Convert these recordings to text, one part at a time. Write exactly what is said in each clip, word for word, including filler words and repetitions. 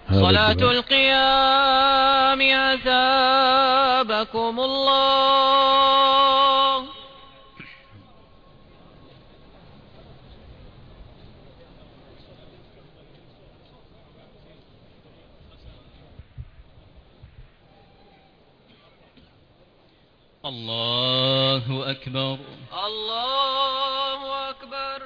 صلاة القيام أثابكم الله. الله أكبر. الله أكبر.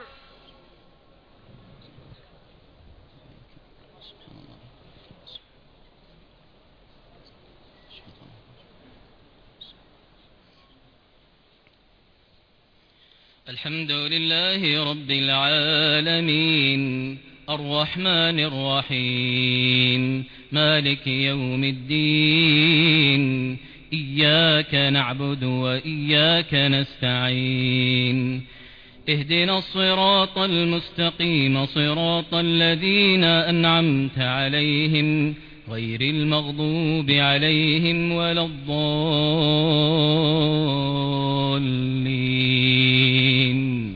الحمد لله رب العالمين الرحمن الرحيم مالك يوم الدين إياك نعبد وإياك نستعين اهدنا الصراط المستقيم صراط الذين أنعمت عليهم غير المغضوب عليهم ولا الضالين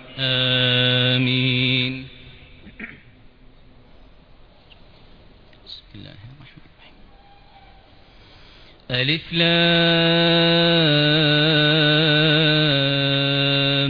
آمين. بسم الله الرحمن الرحيم. ألف لام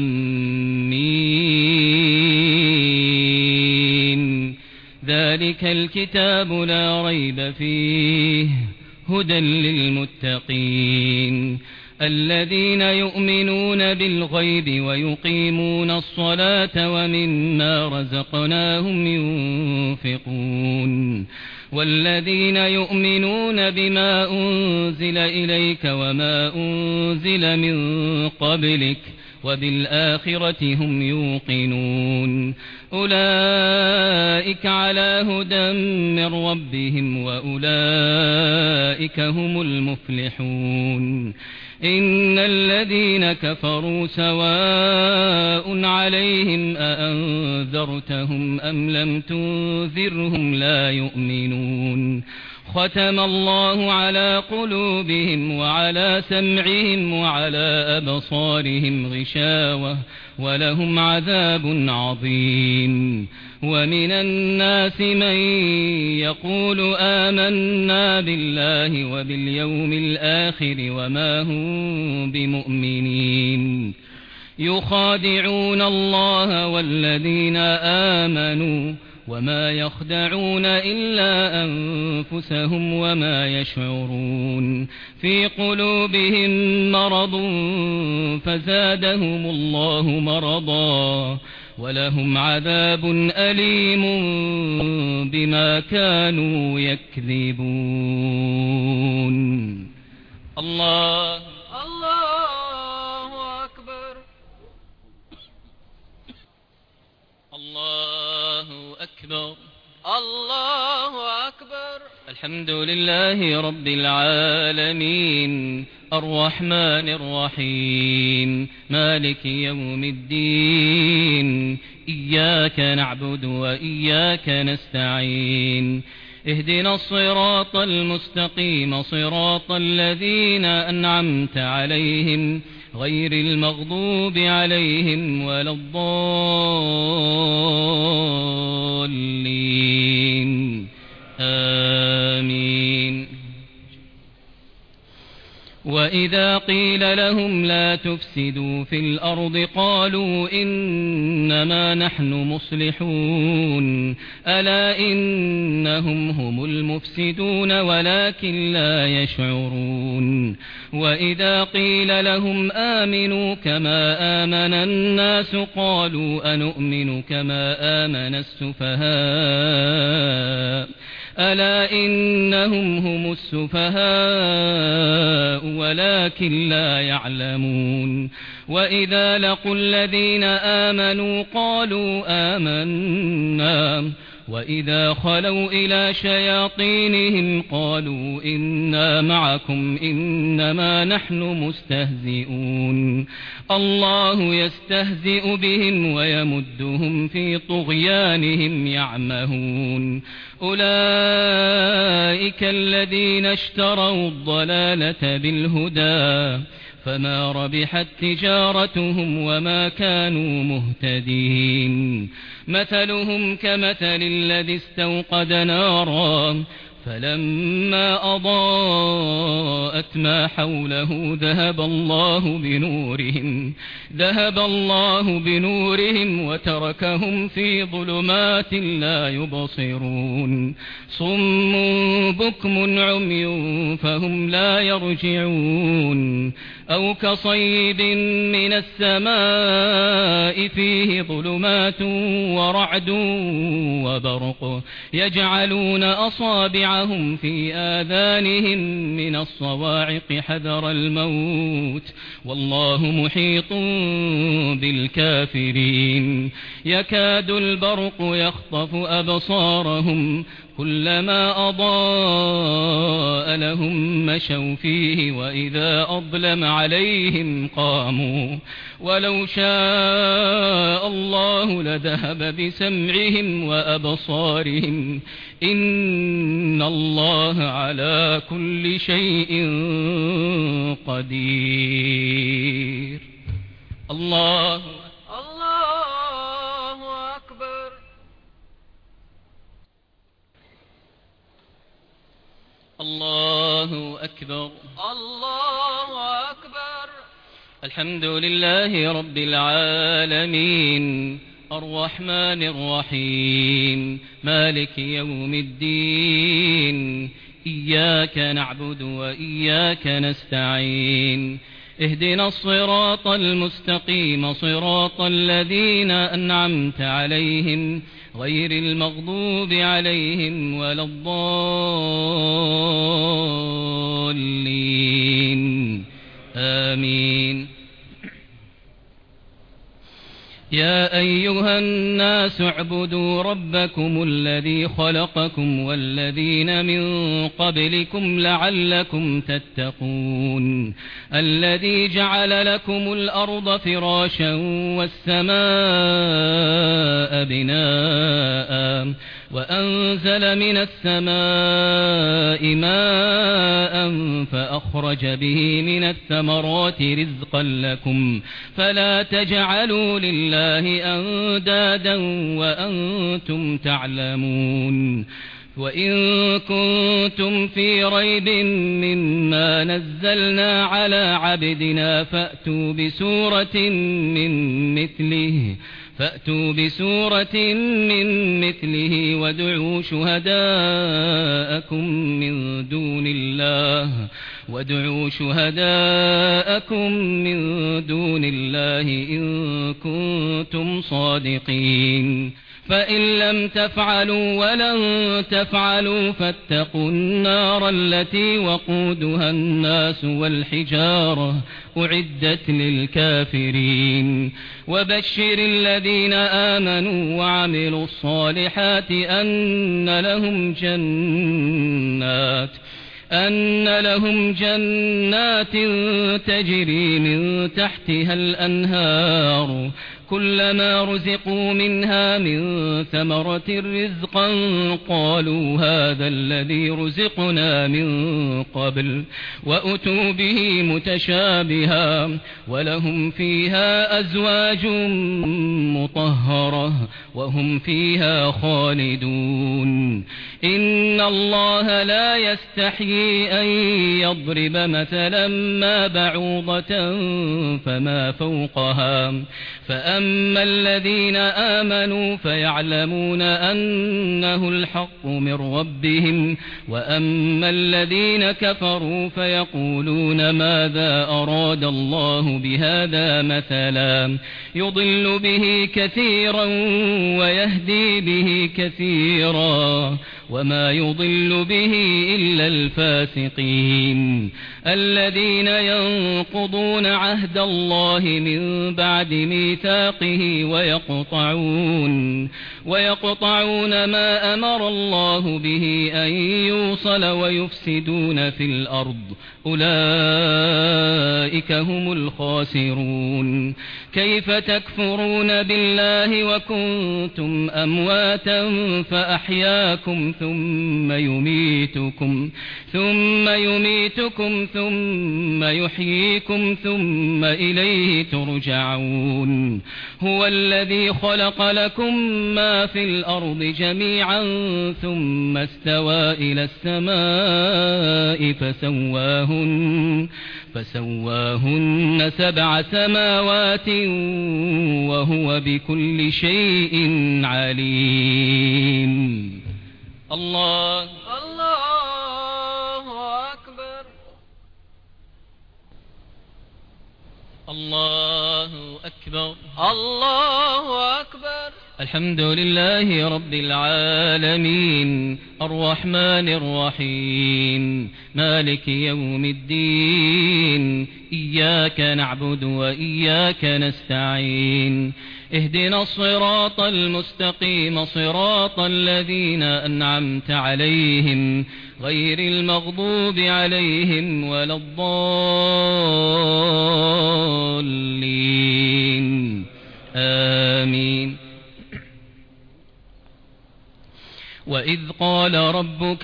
ميم ذلك الكتاب لا ريب فيه هدى للمتقين الذين يؤمنون بالغيب ويقيمون الصلاة ومما رزقناهم ينفقون والذين يؤمنون بما أنزل إليك وما أنزل من قبلك وبالآخرة هم يوقنون أولئك على هدى من ربهم وأولئك هم المفلحون. إن الذين كفروا سواء عليهم أأنذرتهم أم لم تنذرهم لا يؤمنون ختم الله على قلوبهم وعلى سمعهم وعلى أبصارهم غشاوة ولهم عذاب عظيم. ومن الناس من يقول آمنا بالله وباليوم الآخر وما هم بمؤمنين يخادعون الله والذين آمنوا وما يخدعون إلا أنفسهم وما يشعرون في قلوبهم مرض فزادهم الله مرضا ولهم عذاب أليم بما كانوا يكذبون. الله الله أكبر. الله أكبر. الله أكبر. الحمد لله رب العالمين الرحمن الرحيم مالك يوم الدين إياك نعبد وإياك نستعين اهدنا الصراط المستقيم صراط الذين أنعمت عليهم غير المغضوب عليهم ولا الضالين آمين. وإذا قيل لهم لا تفسدوا في الأرض قالوا إنما نحن مصلحون ألا إنهم هم المفسدون ولكن لا يشعرون. وإذا قيل لهم آمنوا كما آمن الناس قالوا أنؤمن كما آمن السفهاء ألا إنهم هم السفهاء ولكن لا يعلمون. وإذا لقوا الذين آمنوا قالوا آمنا وإذا خلوا إلى شياطينهم قالوا إنا معكم إنما نحن مستهزئون. الله يستهزئ بهم ويمدهم في طغيانهم يعمهون. أولئك الذين اشتروا الضلالة بالهدى فما ربحت تجارتهم وما كانوا مهتدين مثلهم كمثل الذي استوقد نارا فلما أضاءت ما حوله ذهب الله بنورهم ذهب الله بنورهم وتركهم في ظلمات لا يبصرون صم بكم عمي فهم لا يرجعون أو كصيب من السماء فيه ظلمات ورعد وبرق يجعلون أصابعهم في آذانهم من الصواعق حذر الموت والله محيط بالكافرين يكاد البرق يخطف أبصارهم كلما أضاء لهم مشوا فيه وإذا أظلم عليهم قاموا ولو شاء الله لذهب بسمعهم وأبصارهم إن الله على كل شيء قدير الله الله أكبر. الله أكبر. الله أكبر. الحمد لله رب العالمين الرحمن الرحيم مالك يوم الدين إياك نعبد وإياك نستعين اهدنا الصراط المستقيم صراط الذين أنعمت عليهم غير المغضوب عليهم ولا الضالين آمين. يا أيها الناس اعبدوا ربكم الذي خلقكم والذين من قبلكم لعلكم تتقون الذي جعل لكم الأرض فراشا والسماء بناء وأنزل من السماء ماء فأخرج به من الثمرات رزقا لكم فلا تجعلوا لله أندادا وأنتم تعلمون وإن كنتم في ريب مما نزلنا على عبدنا فأتوا بسورة من مثله فأتوا بسورة من مثله وادعوا شهداءكم من دون الله وادعوا شهداءكم من دون الله إن كنتم صادقين فإن لم تفعلوا ولن تفعلوا فاتقوا النار التي وقودها الناس والحجارة أعدت للكافرين وبشر الذين آمنوا وعملوا الصالحات أن لهم جنات أن لهم جنات تجري من تحتها الأنهار كلما رزقوا منها من ثمرة رزقا قالوا هذا الذي رزقنا من قبل وأتوا به متشابها ولهم فيها أزواج مطهرة وهم فيها خالدون إن الله لا يستحيي أن يضرب مثلا ما بعوضة فما فوقها فأما الذين آمنوا فيعلمون أنه الحق من ربهم وأما الذين كفروا فيقولون ماذا أراد الله بهذا مثلا يضل به كثيرا ويهدي به كثيرا وما يضل به إلا الفاسقين الذين ينقضون عهد الله من بعد ميثاقه ويقطعون ويقطعون ما أمر الله به أن يوصل ويفسدون في الأرض أولئك هم الخاسرون كيف تكفرون بالله وكنتم أمواتا فأحياكم ثم يميتكم ثم يميتكم ثم يحييكم ثم إليه ترجعون هو الذي خلق لكم ما في الأرض جميعا ثم استوى إلى السماء فسواهن فسواهن سبع سماوات وهو بكل شيء عليم. الله الله أكبر. الله أكبر. الله أكبر. الحمد لله رب العالمين الرحمن الرحيم مالك يوم الدين إياك نعبد وإياك نستعين اهدنا الصراط المستقيم صراط الذين أنعمت عليهم غير المغضوب عليهم ولا الضالين آمين. وإذ قال ربك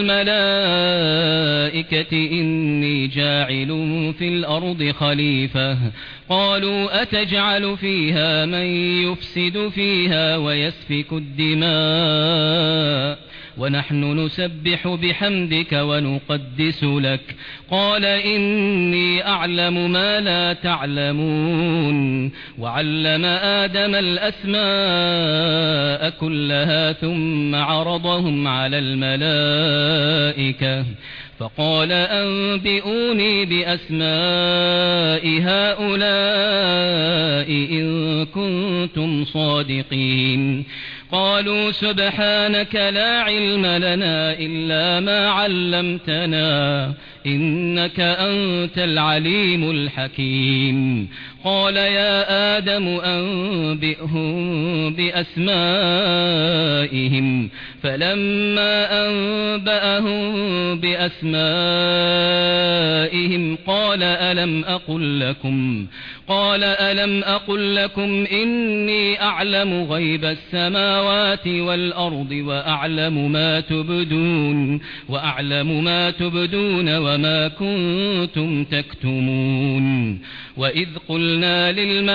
للملائكة إني جاعل في الأرض خليفة قالوا أتجعل فيها من يفسد فيها ويسفك الدماء ونحن نسبح بحمدك ونقدس لك قال إني أعلم ما لا تعلمون وعلم آدم الأسماء كلها ثم عرضهم على الملائكة فقال أنبئوني بأسماء هؤلاء إن كنتم صادقين قالوا سبحانك لا علم لنا إلا ما علمتنا إنك أنت العليم الحكيم قال يا آدم أنبئهم بأسمائهم فلما أنبأهم بأسمائهم قال ألم أقل لكم قال ألم أقل لكم إني أعلم غيب السماوات والأرض وأعلم ما تبدون وأعلم ما تبدون وما كنتم تكتمون وإذ قلنا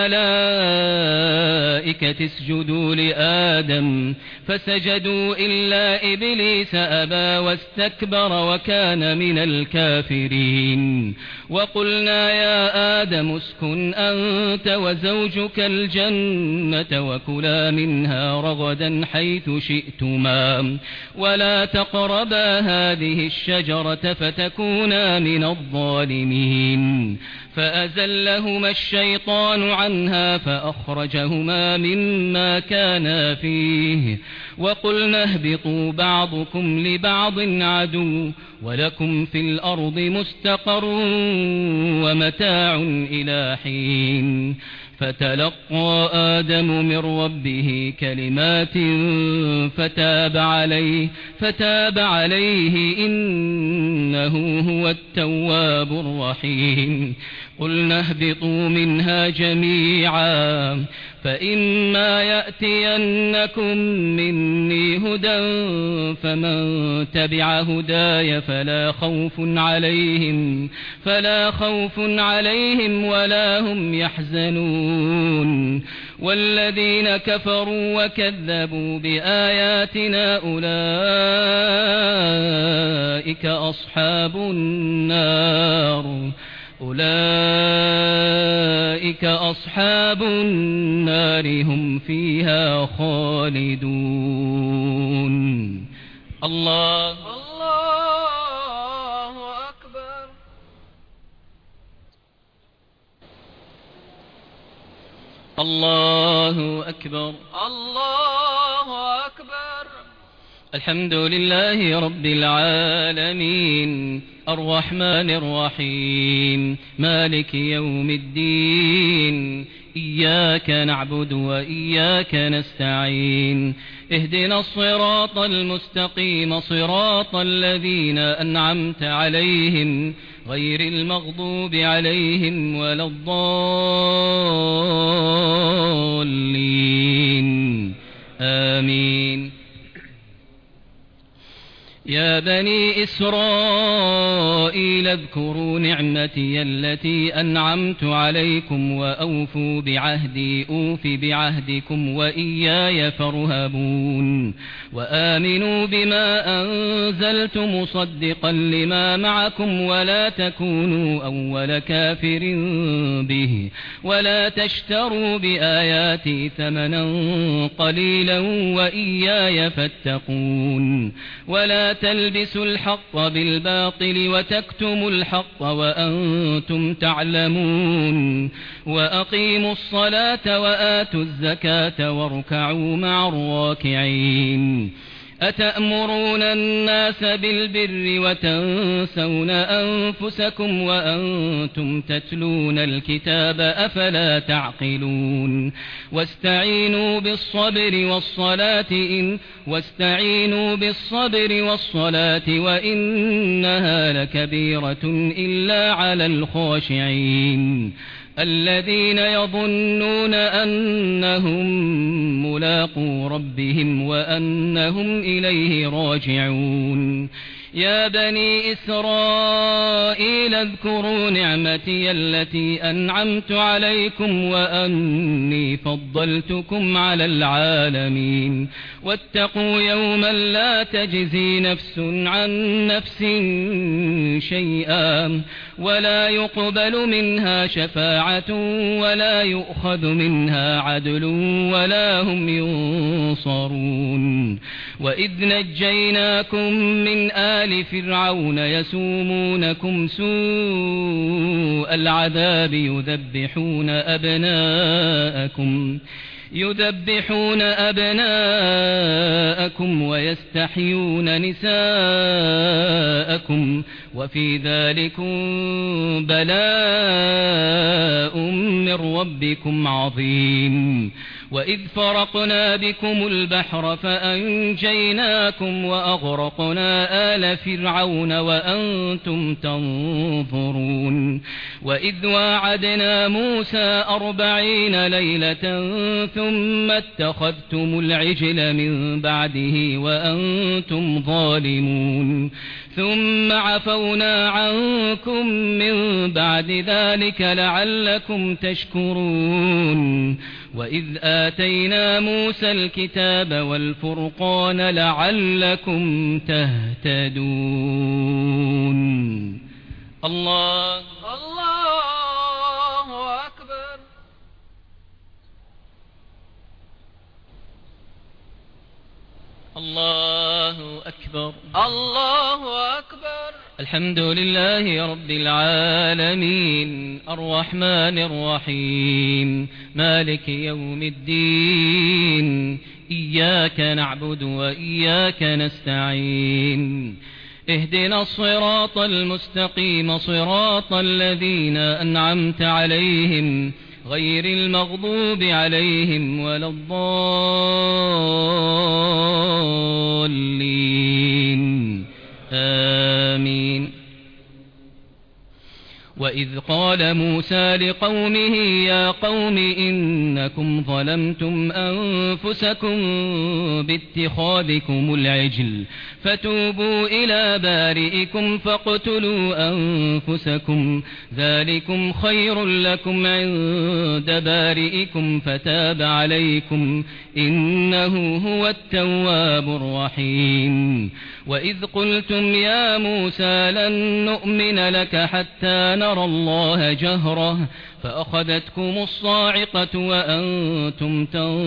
للملائكة اسجدوا لآدم فسجدوا إلا إبليس أبى واستكبر وكان من الكافرين وقلنا يا آدم اسكن أنت وزوجك الجنة وكلا منها رغدا حيث شئتما ولا تقربا هذه الشجرة فتكونا من الظالمين فأزلهما الشيطان عنها فأخرجهما مما كانا فيه وقلنا اهبطوا بعضكم لبعض عدو ولكم في الأرض مستقر ومتاع إلى حين فتلقى آدم من ربه كلمات فتاب عليه فتاب عليه إنه هو التواب الرحيم قلنا اهبطوا منها جميعا فإما يأتينكم مني هدى فمن تبع هداي فلا خوف عليهم فلا خوف عليهم ولا هم يحزنون والذين كفروا وكذبوا بآياتنا أولئك أصحاب النار أولئك أصحاب النار هم فيها خالدون. الله الله أكبر. الله أكبر. الله أكبر. الحمد لله رب العالمين الرحمن الرحيم مالك يوم الدين إياك نعبد وإياك نستعين اهدنا الصراط المستقيم صراط الذين أنعمت عليهم غير المغضوب عليهم ولا الضالين آمين. يا بني إسرائيل اذكروا نعمتي التي أنعمت عليكم وأوفوا بعهدي أوف بعهدكم وإياي فارهبون وآمنوا بما أنزلت مصدقا لما معكم ولا تكونوا أول كافر به ولا تشتروا بآياتي ثمنا قليلا وإياي فاتقون ولا تلبسوا الحق بالباطل وتكتموا الحق وأنتم تعلمون وأقيموا الصلاة وآتوا الزكاة واركعوا مع الراكعين أتأمرون الناس بالبر وتنسون أنفسكم وأنتم تتلون الكتاب أفلا تعقلون واستعينوا بالصبر والصلاة إن واستعينوا بالصبر والصلاة وإنها لكبيرة إلا على الخاشعين الذين يظنون أنهم ملاقو ربهم وأنهم إليه راجعون يا بني إسرائيل اذكروا نعمتي التي أنعمت عليكم وأني فضلتكم على العالمين واتقوا يوما لا تجزي نفس عن نفس شيئا ولا يقبل منها شفاعة ولا يؤخذ منها عدل ولا هم ينصرون وإذ نجيناكم من آل فرعون يسومونكم سوء العذاب يذبحون أبناءكم يذبحون أبناءكم ويستحيون نساءكم وفي ذلكم بلاء من ربكم عظيم وإذ فرقنا بكم البحر فأنجيناكم وأغرقنا آل فرعون وأنتم تنظرون وإذ واعدنا موسى أربعين ليلة ثم اتخذتم العجل من بعده وأنتم ظالمون ثم عفونا عنكم من بعد ذلك لعلكم تشكرون وإذ آتينا موسى الكتاب والفرقان لعلكم تهتدون الله الله أكبر الله أكبر الله أكبر الحمد لله رب العالمين الرحمن الرحيم مالك يوم الدين إياك نعبد وإياك نستعين اهدنا الصراط المستقيم صراط الذين أنعمت عليهم غير المغضوب عليهم ولا الضالين آمين وإذ قال موسى لقومه يا قوم إنكم ظلمتم أنفسكم باتخاذكم العجل فتوبوا إلى بارئكم فاقتلوا أنفسكم ذلكم خير لكم عند بارئكم فتاب عليكم إنه هو التواب الرحيم وإذ قلتم يا موسى لن نؤمن لك حتى نرى الله جهرة فأخذتكم الصاعقة وأنتم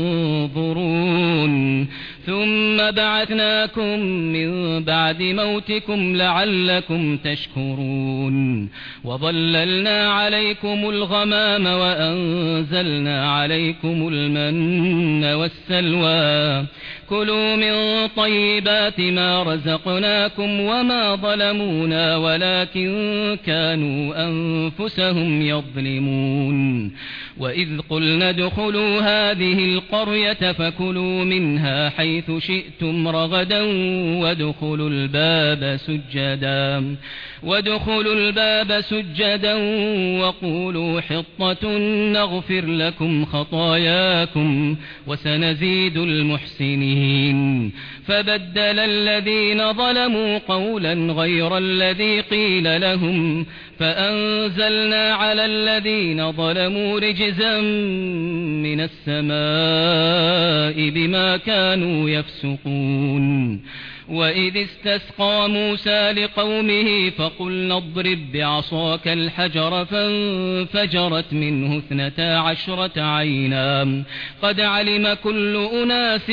تنظرون ثم بعثناكم من بعد موتكم لعلكم تشكرون وظللنا عليكم الغمام وأنزلنا عليكم المن والسلوى كلوا من طيبات ما رزقناكم وما ظلمونا ولكن كانوا أنفسهم يظلمون وإذ قلنا ادخلوا هذه القرية فكلوا منها حيث شئتم رغدا وادخلوا الباب سجدا وادخلوا الباب سجدا وقولوا حطة نغفر لكم خطاياكم وسنزيد المحسنين مفسدين فبدل الذين ظلموا قولا غير الذي قيل لهم فأنزلنا على الذين ظلموا رجزا من السماء بما كانوا يفسقون وإذ استسقى موسى لقومه فقلنا اضرب بعصاك الحجر فانفجرت منه اثنتا عشرة عينا قد علم كل أناس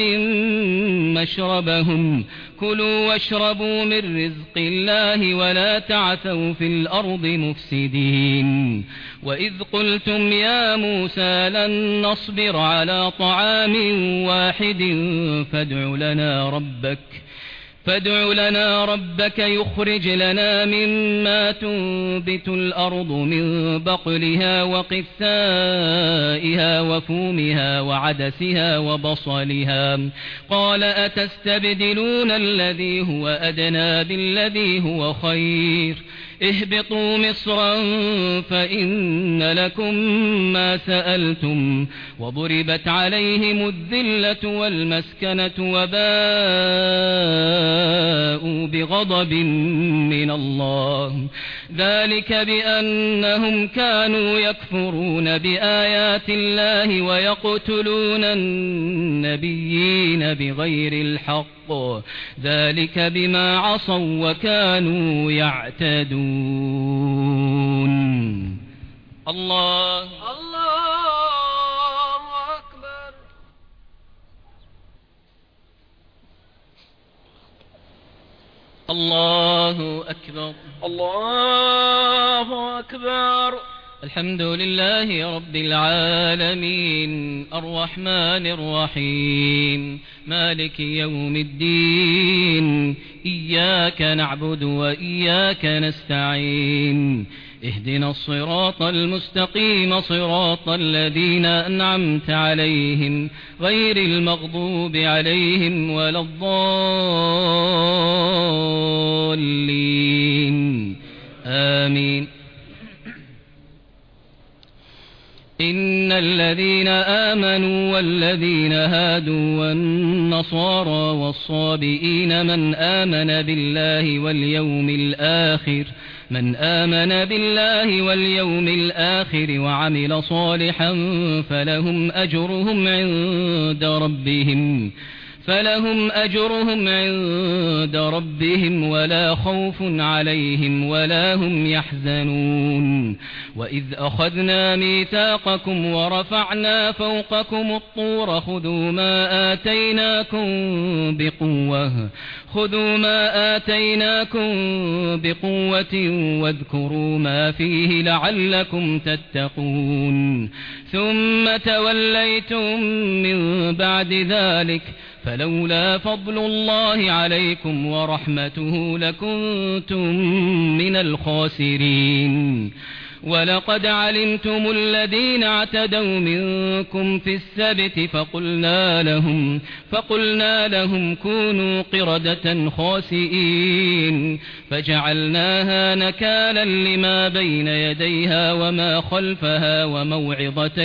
مشربهم كلوا واشربوا من رزق الله ولا تعثوا في الأرض مفسدين وإذ قلتم يا موسى لن نصبر على طعام واحد فادع لنا ربك فادع لنا ربك يخرج لنا مما تنبت الأرض من بقلها وقثائها وفومها وعدسها وبصلها قال أتستبدلون الذي هو أدنى بالذي هو خير اهبطوا مصرا فإن لكم ما سألتم وضربت عليهم الذلة والمسكنة وباءوا بغضب من الله ذلك بأنهم كانوا يكفرون بآيات الله ويقتلون النبيين بغير الحق ذلك بما عصوا وكانوا يعتدون الله الله أكبر الله أكبر الله أكبر الحمد لله رب العالمين الرحمن الرحيم مالك يوم الدين إياك نعبد وإياك نستعين اهدنا الصراط المستقيم صراط الذين أنعمت عليهم غير المغضوب عليهم ولا الضالين آمين إن الذين آمنوا والذين هادوا والنصارى والصابئين من آمن بالله واليوم الآخر من آمن بالله واليوم الآخر وعمل صالحا فلهم أجرهم عند ربهم فلهم أجرهم عند ربهم ولا خوف عليهم ولا هم يحزنون وإذ أخذنا ميثاقكم ورفعنا فوقكم الطور خذوا ما آتيناكم بقوة خذوا ما آتيناكم بقوة واذكروا ما فيه لعلكم تتقون ثم توليتم من بعد ذلك فلولا فضل الله عليكم ورحمته لكنتم من الخاسرين ولقد علمتم الذين اعتدوا منكم في السبت فقلنا لهم فقلنا لهم كونوا قردة خاسئين فجعلناها نكالا لما بين يديها وما خلفها وموعظة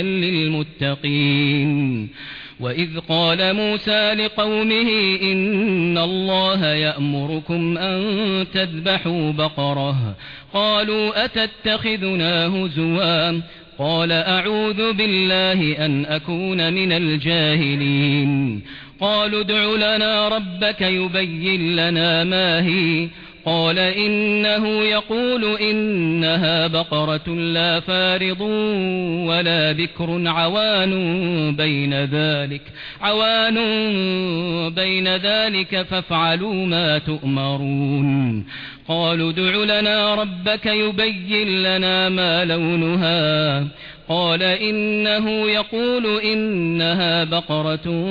للمتقين وإذ قال موسى لقومه إن الله يأمركم أن تذبحوا بقرة قالوا أتتخذنا هزوا قال أعوذ بالله أن أكون من الجاهلين قالوا ادع لنا ربك يبين لنا ما هي قال إنه يقول إنها بقرة لا فارض ولا بكر عوان بين ذلك عوان بين ذلك فافعلوا ما تؤمرون قالوا ادع لنا ربك يبين لنا ما لونها قال إنه يقول إنها بقرة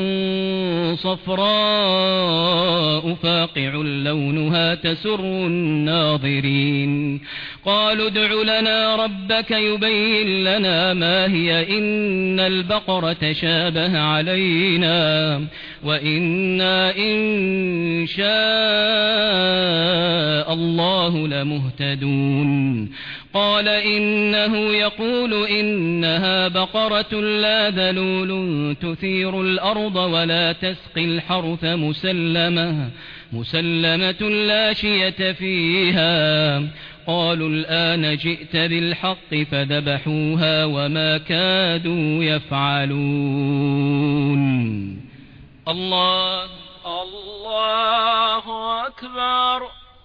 صفراء فاقع لونها تسر الناظرين قالوا ادع لنا ربك يبين لنا ما هي إن البقرة شابه علينا وإنا إن شاء الله لمهتدون قال إنه يقول إنها بقرة لا ذلول تثير الأرض ولا تسقي الحرث مسلمة مسلمة لا شية فيها قالوا الآن جئت بالحق فذبحوها وما كادوا يفعلون الله الله أكبر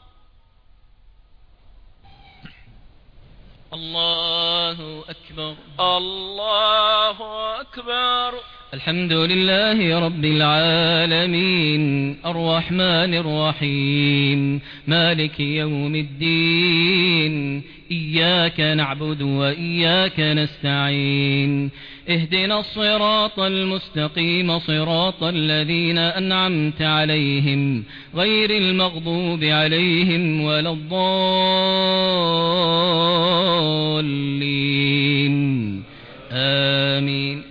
الله أكبر الله أكبر الحمد لله رب العالمين الرحمن الرحيم مالك يوم الدين إياك نعبد وإياك نستعين اهدنا الصراط المستقيم صراط الذين أنعمت عليهم غير المغضوب عليهم ولا الضالين آمين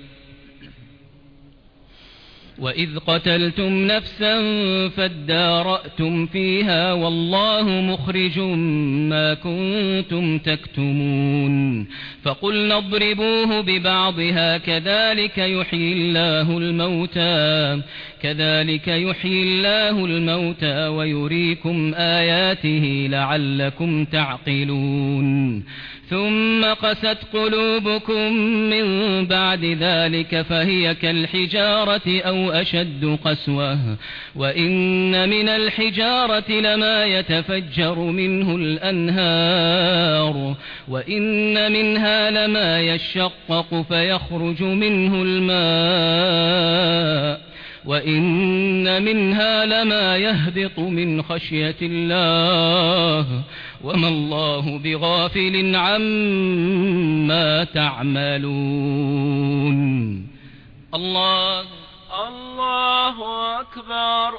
وإذ قتلتم نفسا فادارأتم فيها والله مخرج ما كنتم تكتمون فقلنا اضربوه ببعضها كذلك يحيي الله الموتى كذلك يحيي الله الموتى ويريكم آياته لعلكم تعقلون ثم قست قلوبكم من بعد ذلك فهي كالحجارة أو أشد قسوة وإن من الحجارة لما يتفجر منه الأنهار وإن منها لما يشقق فيخرج منه الماء وإن منها لما يهبط من خشية الله وما الله بغافل عما تعملون الله الله أكبر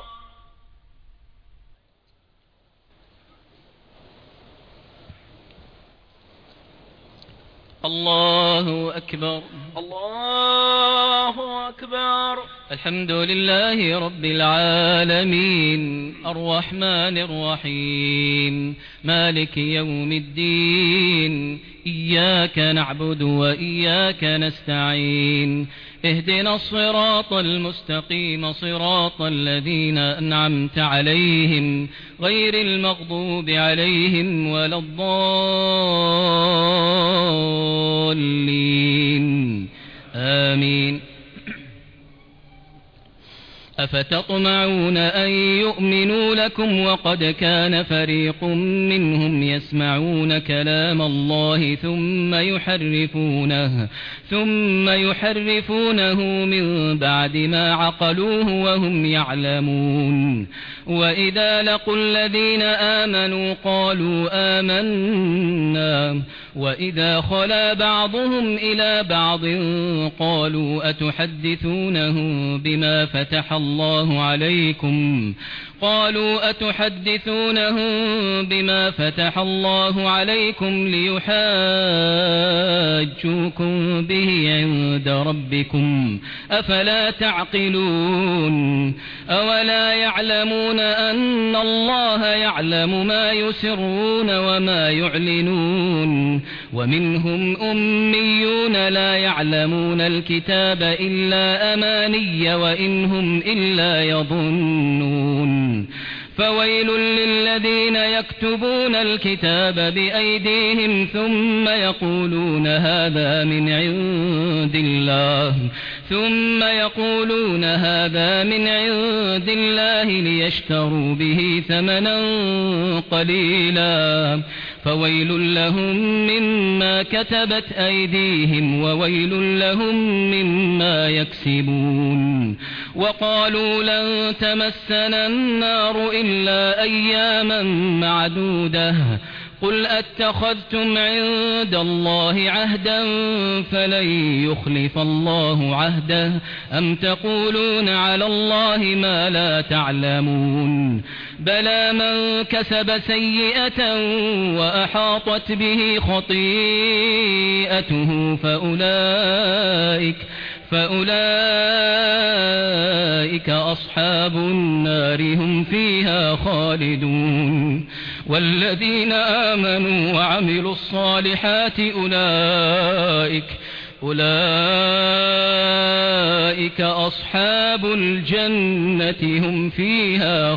الله أكبر الله أكبر الحمد لله رب العالمين الرحمن الرحيم مالك يوم الدين إياك نعبد وإياك نستعين اهدنا الصراط المستقيم صراط الذين أنعمت عليهم غير المغضوب عليهم ولا الضالين آمين أفتطمعون أن يؤمنوا لكم وقد كان فريق منهم يسمعون كلام الله ثم يحرفونه ثم يحرفونه من بعد ما عقلوه وهم يعلمون وإذا لقوا الذين آمنوا قالوا آمنا وإذا خلا بعضهم إلى بعض قالوا أتحدثونهم بما فتح الله عليكم قالوا أتحدثونهم بما فتح الله عليكم ليحاجوكم به عند ربكم أفلا تعقلون أولا يعلمون أن الله يعلم ما يسرون وما يعلنون ومنهم أميون لا يعلمون الكتاب إلا أماني وإن هم إلا يظنون فويل للذين يكتبون الكتاب بأيديهم ثم يقولون هذا من عند الله ثم يقولون هذا من عند الله ليشتروا به ثمنا قليلا فويل لهم مما كتبت أيديهم وويل لهم مما يكسبون وقالوا لن تمسنا النار إلا أياما معدودة قل أتخذتم عند الله عهدا فلن يخلف الله عهده أم تقولون على الله ما لا تعلمون بلى من كسب سيئة وأحاطت به خطيئته فأولئك فأولئك أصحاب النار هم فيها خالدون والذين آمنوا وعملوا الصالحات أولئك أولئك أصحاب الجنة هم فيها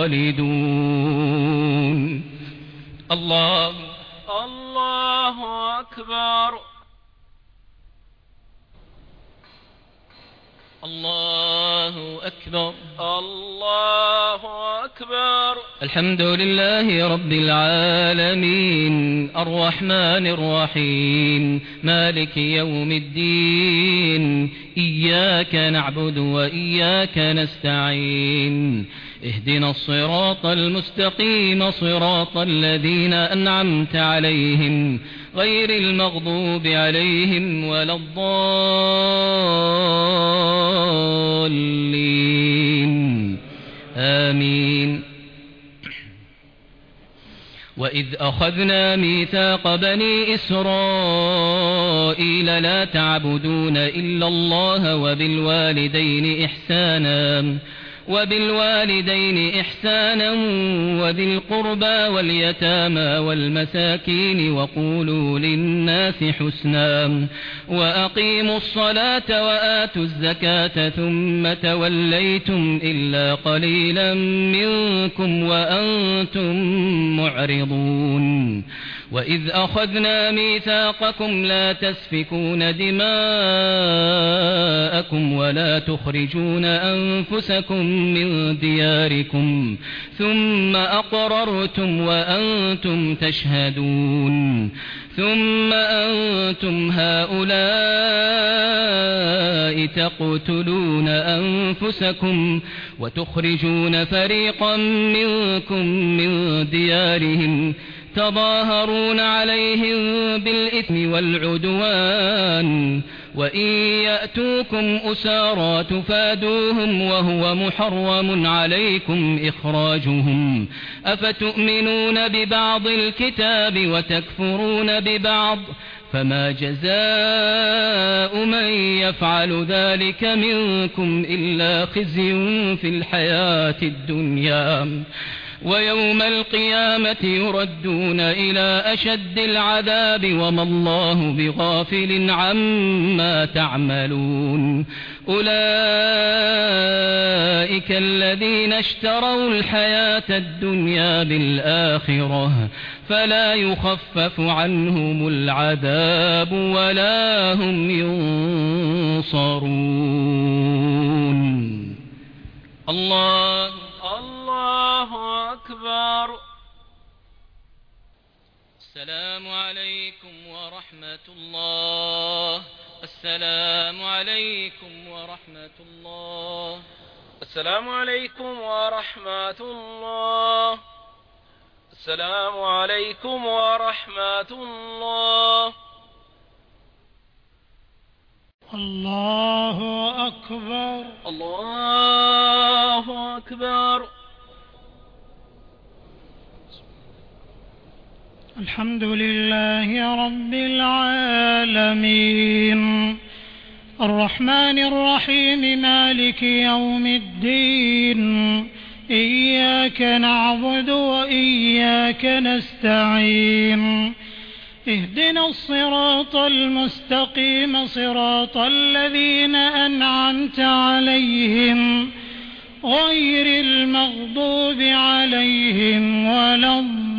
خالدون. الله الله أكبر. الله أكبر. الله أكبر. الحمد لله رب العالمين الرحمن الرحيم مالك يوم الدين إياك نعبد وإياك نستعين اهدنا الصراط المستقيم صراط الذين أنعمت عليهم غير المغضوب عليهم ولا الضالين آمين. وإذ أخذنا ميثاق بني إسرائيل لا تعبدون إلا الله وبالوالدين إحسانا وبالوالدين إحسانا وذي القربى واليتامى والمساكين وقولوا للناس حسنا وأقيموا الصلاة وآتوا الزكاة ثم توليتم إلا قليلا منكم وأنتم معرضون. وإذ أخذنا ميثاقكم لا تسفكون دماءكم ولا تخرجون أنفسكم من دياركم ثم أقررتم وأنتم تشهدون ثم أنتم هؤلاء تقتلون أنفسكم وتخرجون فريقا منكم من ديارهم تظاهرون عليهم بالإثم والعدوان وإن يأتوكم أسارى تفادوهم وهو محرم عليكم إخراجهم أفتؤمنون ببعض الكتاب وتكفرون ببعض فما جزاء من يفعل ذلك منكم إلا خزي في الحياة الدنيا ويوم القيامة يردون إلى أشد العذاب وما الله بغافل عما تعملون. أولئك الذين اشتروا الحياة الدنيا بالآخرة فلا يخفف عنهم العذاب ولا هم ينصرون. الله الله أكبر. السلام عليكم ورحمة الله. السلام عليكم ورحمة الله. السلام عليكم ورحمة الله. السلام عليكم ورحمة الله. الله أكبر. الله أكبر. الحمد لله رب العالمين الرحمن الرحيم مالك يوم الدين إياك نعبد وإياك نستعين اهدنا الصراط المستقيم صراط الذين أنعمت عليهم غير المغضوب عليهم ولا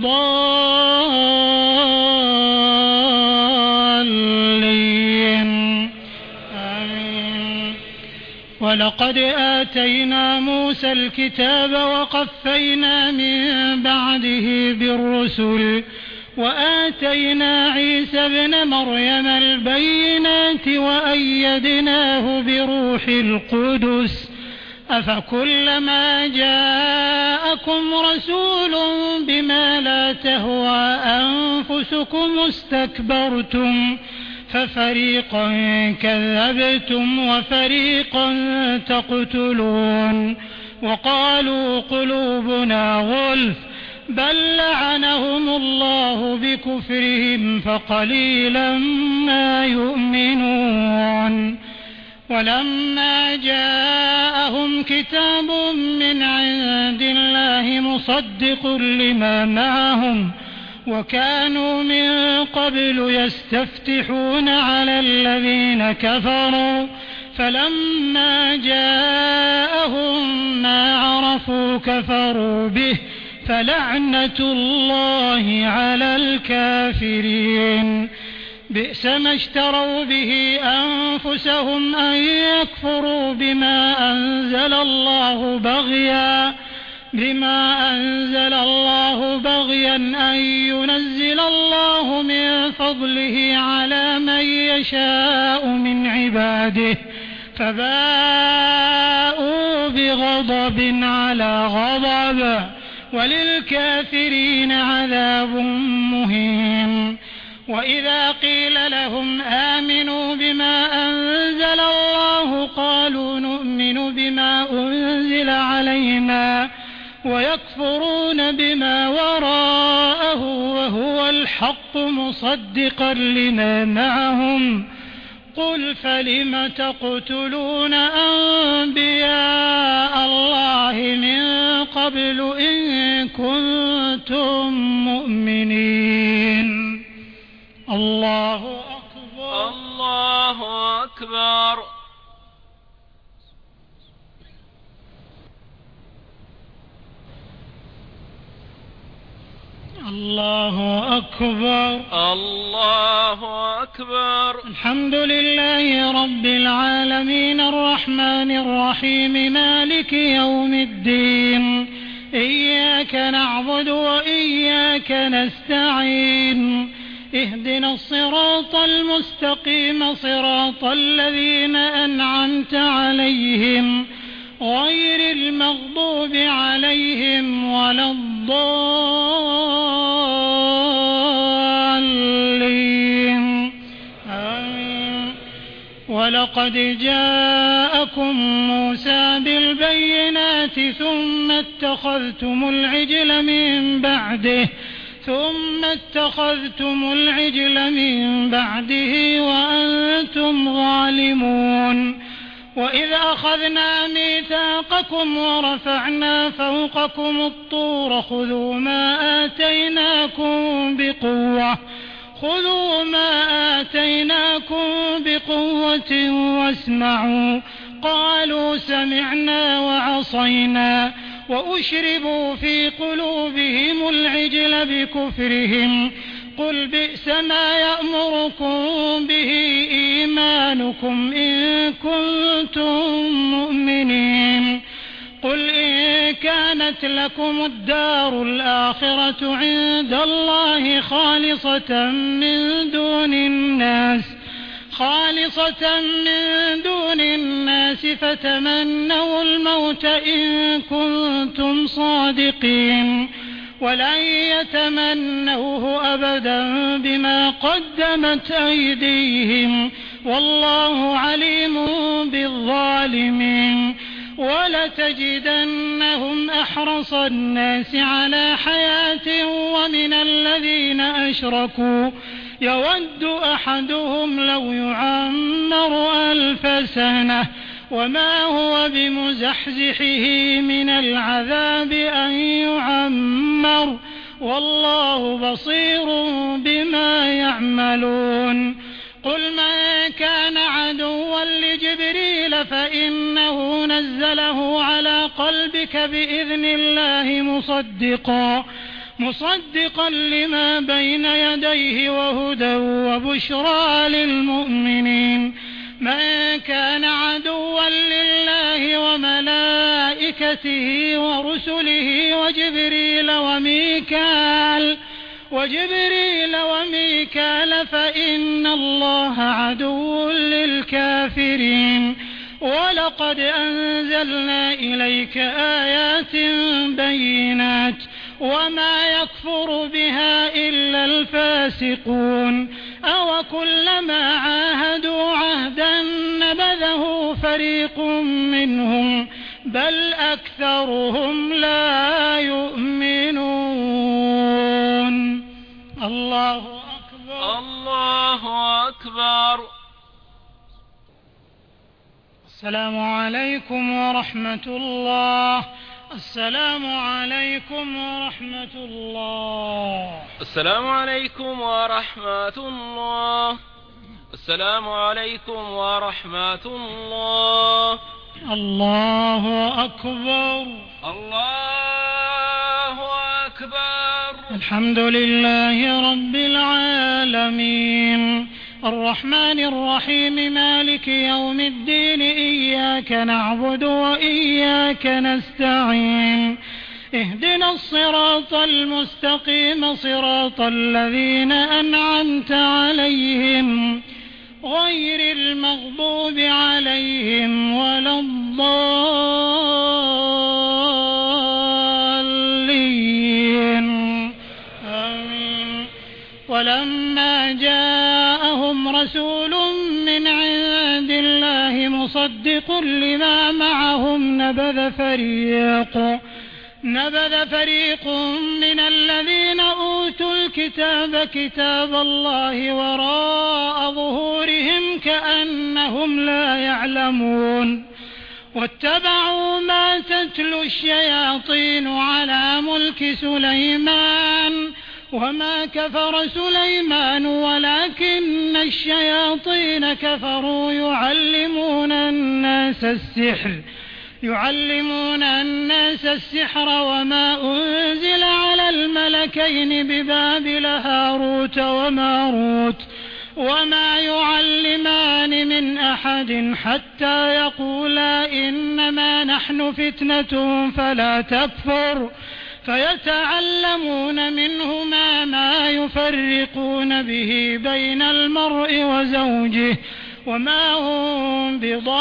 الضالين آمين. ولقد آتينا موسى الكتاب وقفينا من بعده بالرسل وآتينا عيسى ابن مريم البينات وأيدناه بروح القدس أفكلما جاءكم رسول بما لا تهوى أنفسكم استكبرتم ففريقا كذبتم وفريقا تقتلون وقالوا قلوبنا غلف بل لعنهم الله بكفرهم فقليلا ما يؤمنون ولما جاءهم كتاب من عند الله مصدق لما معهم وكانوا من قبل يستفتحون على الذين كفروا فلما جاءهم ما عرفوا كفروا به فلعنة الله على الكافرين. بئس ما اشتروا به أنفسهم أن يكفروا بما أنزل الله بغيا بما أنزل الله بغيا أن ينزل الله من فضله على من يشاء من عباده فباءوا بغضب على غضب وللكافرين عذاب مهين. وإذا قيل لهم آمنوا بما أنزل الله قالوا نؤمن بما أنزل علينا ويكفرون بما وراءه وهو الحق مصدقا لما معهم قل فلم تقتلون أنبياء الله من قبل إن كنتم مؤمنين. الله أكبر. الله أكبر. الله أكبر. الله أكبر. الحمد لله رب العالمين الرحمن الرحيم مالك يوم الدين إياك نعبد وإياك نستعين اهدنا الصراط المستقيم صراط الذين أنعمت عليهم غير المغضوب عليهم ولا الضالين آمين. ولقد جاءكم موسى بالبينات ثم اتخذتم العجل من بعده ثم اتخذتم العجل من بعده وأنتم ظالمون. وإذ أخذنا ميثاقكم ورفعنا فوقكم الطور خذوا ما آتيناكم بقوة خذوا ما آتيناكم بقوة واسمعوا قالوا سمعنا وعصينا وأشربوا في قلوبهم العجل بكفرهم قل بئس ما يأمركم به إيمانكم إن كنتم مؤمنين. قل إن كانت لكم الدار الآخرة عند الله خالصة من دون الناس خالصة من دون الناس فتمنوا الموت إن كنتم صادقين ولن يتمنوه أبدا بما قدمت أيديهم والله عليم بالظالمين. ولتجدنهم أحرص الناس على حياة ومن الذين أشركوا يود أحدهم لو يعمر ألف سنة وما هو بمزحزحه من العذاب أن يعمر والله بصير بما يعملون. قل من كان عدوا لجبريل فإنه نزله على قلبك بإذن الله مصدقا مصدقا لما بين يديه وهدى وبشرى للمؤمنين. من كان عدوا لله وملائكته ورسله وجبريل وميكال وجبريل وميكال فإن الله عدو للكافرين. ولقد أنزلنا إليك آيات بينات وما يكفر بها إلا الفاسقون. أو كلما عاهدوا عهدا نبذه فريق منهم بل أكثرهم لا يؤمنون. الله أكبر. الله أكبر. السلام عليكم ورحمة الله. السلام عليكم ورحمة الله. السلام عليكم ورحمة الله. السلام عليكم ورحمة الله. الله أكبر. الله أكبر. الحمد لله رب العالمين الرحمن الرحيم مالك يوم الدين إياك نعبد وإياك نستعين اهدنا الصراط المستقيم صراط الذين أنعمت عليهم غير المغضوب عليهم ولا الضالين آمين. ولما جاءهم رسول من عند الله مصدق لما معهم نبذ فريق نبذ فريق من الذين أوتوا الكتاب كتاب الله وراء ظهورهم كأنهم لا يعلمون واتبعوا ما تتلو الشياطين على ملك سليمان وما كفر سليمان ولكن الشياطين كفروا يعلمون الناس السحر يعلمون الناس السحر وما أنزل على الملكين ببابل هاروت وماروت وما يعلمان من أحد حتى يقولا إنما نحن فتنة فلا تكفر فيتعلمون منهما ما يفرقون به بين المرء وزوجه وما هم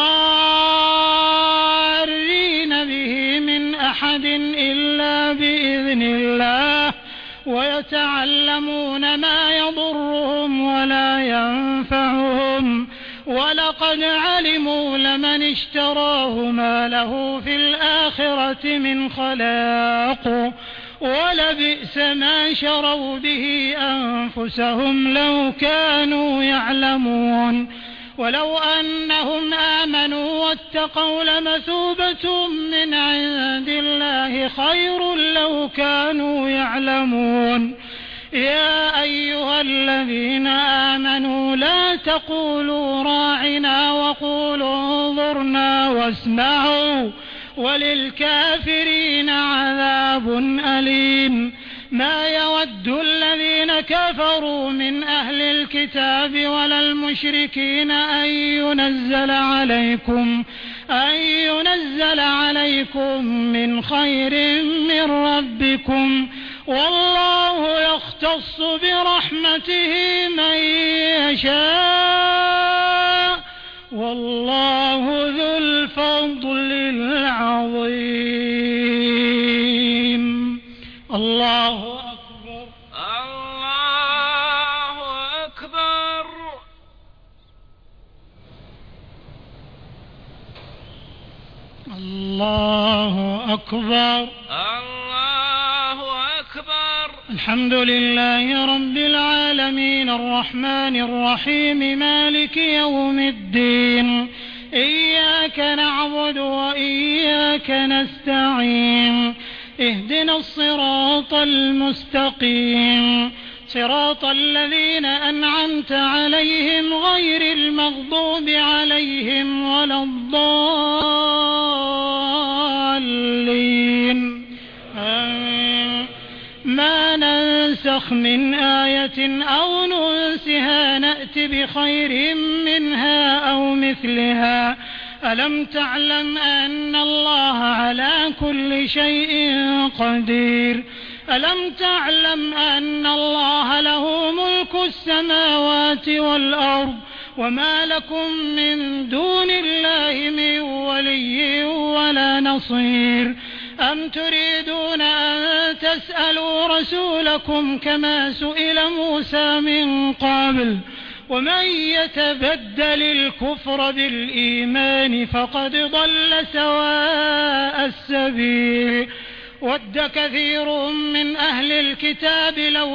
بضارين به من أحد إلا بإذن الله ويتعلمون ما يضرهم ولا ينفعهم ولقد علموا لمن اشتراه ما له في الآخرة من خلاق ولبئس ما شروا به أنفسهم لو كانوا يعلمون ولو أنهم آمنوا واتقوا لمثوبة من عند الله خير لو كانوا يعلمون يا أيها الذين آمنوا لا تقولوا راعنا وقولوا انظرنا واسمعوا وللكافرين عذاب أليم ما يود الذين كفروا من أهل الكتاب ولا المشركين أن ينزل عليكم أن ينزل عليكم من خير من ربكم والله يختص برحمته من يشاء والله ذو الفضل العظيم. الله أكبر. الله أكبر. الله أكبر. الله أكبر. الحمد لله رب العالمين الرحمن الرحيم مالك يوم الدين إياك نعبد وإياك نستعين اهدنا الصراط المستقيم صراط الذين أنعمت عليهم غير المغضوب عليهم ولا الضالين آمين. ما ننسخ من آية أو ننسها نأت بخير منها أو مثلها ألم تعلم أن الله على كل شيء قدير ألم تعلم أن الله له ملك السماوات والأرض وما لكم من دون الله من ولي ولا نصير أم تريدون أن تسألوا رسولكم كما سئل موسى من قبل ومن يتبدل الكفر بالإيمان فقد ضل سواء السبيل ود كثير من أهل الكتاب لو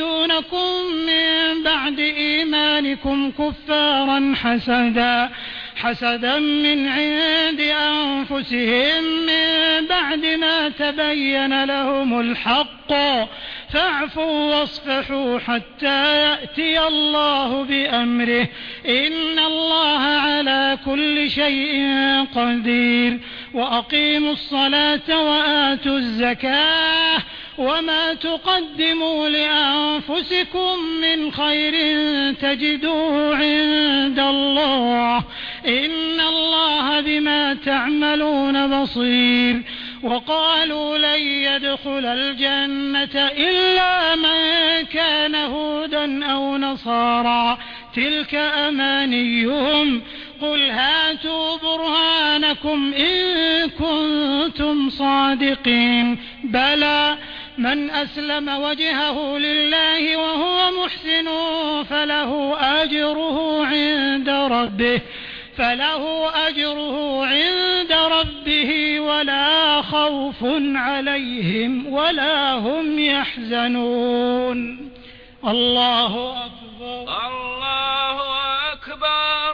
يردونكم من بعد إيمانكم كفارا حسدا حسدا من عند أنفسهم من بعد ما تبين لهم الحق فاعفوا واصفحوا حتى يأتي الله بأمره إن الله على كل شيء قدير وأقيموا الصلاة وآتوا الزكاة وما تقدموا لأنفسكم من خير تجدوه عند الله إن الله بما تعملون بصير وقالوا لن يدخل الجنة إلا من كان هودا أو نصارى تلك أمانيهم قل هاتوا برهانكم إن كنتم صادقين بلى من أسلم وجهه لله وهو محسن فله أجره عند ربه فله أجره عند ربه ولا خوف عليهم ولا هم يحزنون. الله أكبر. الله أكبر.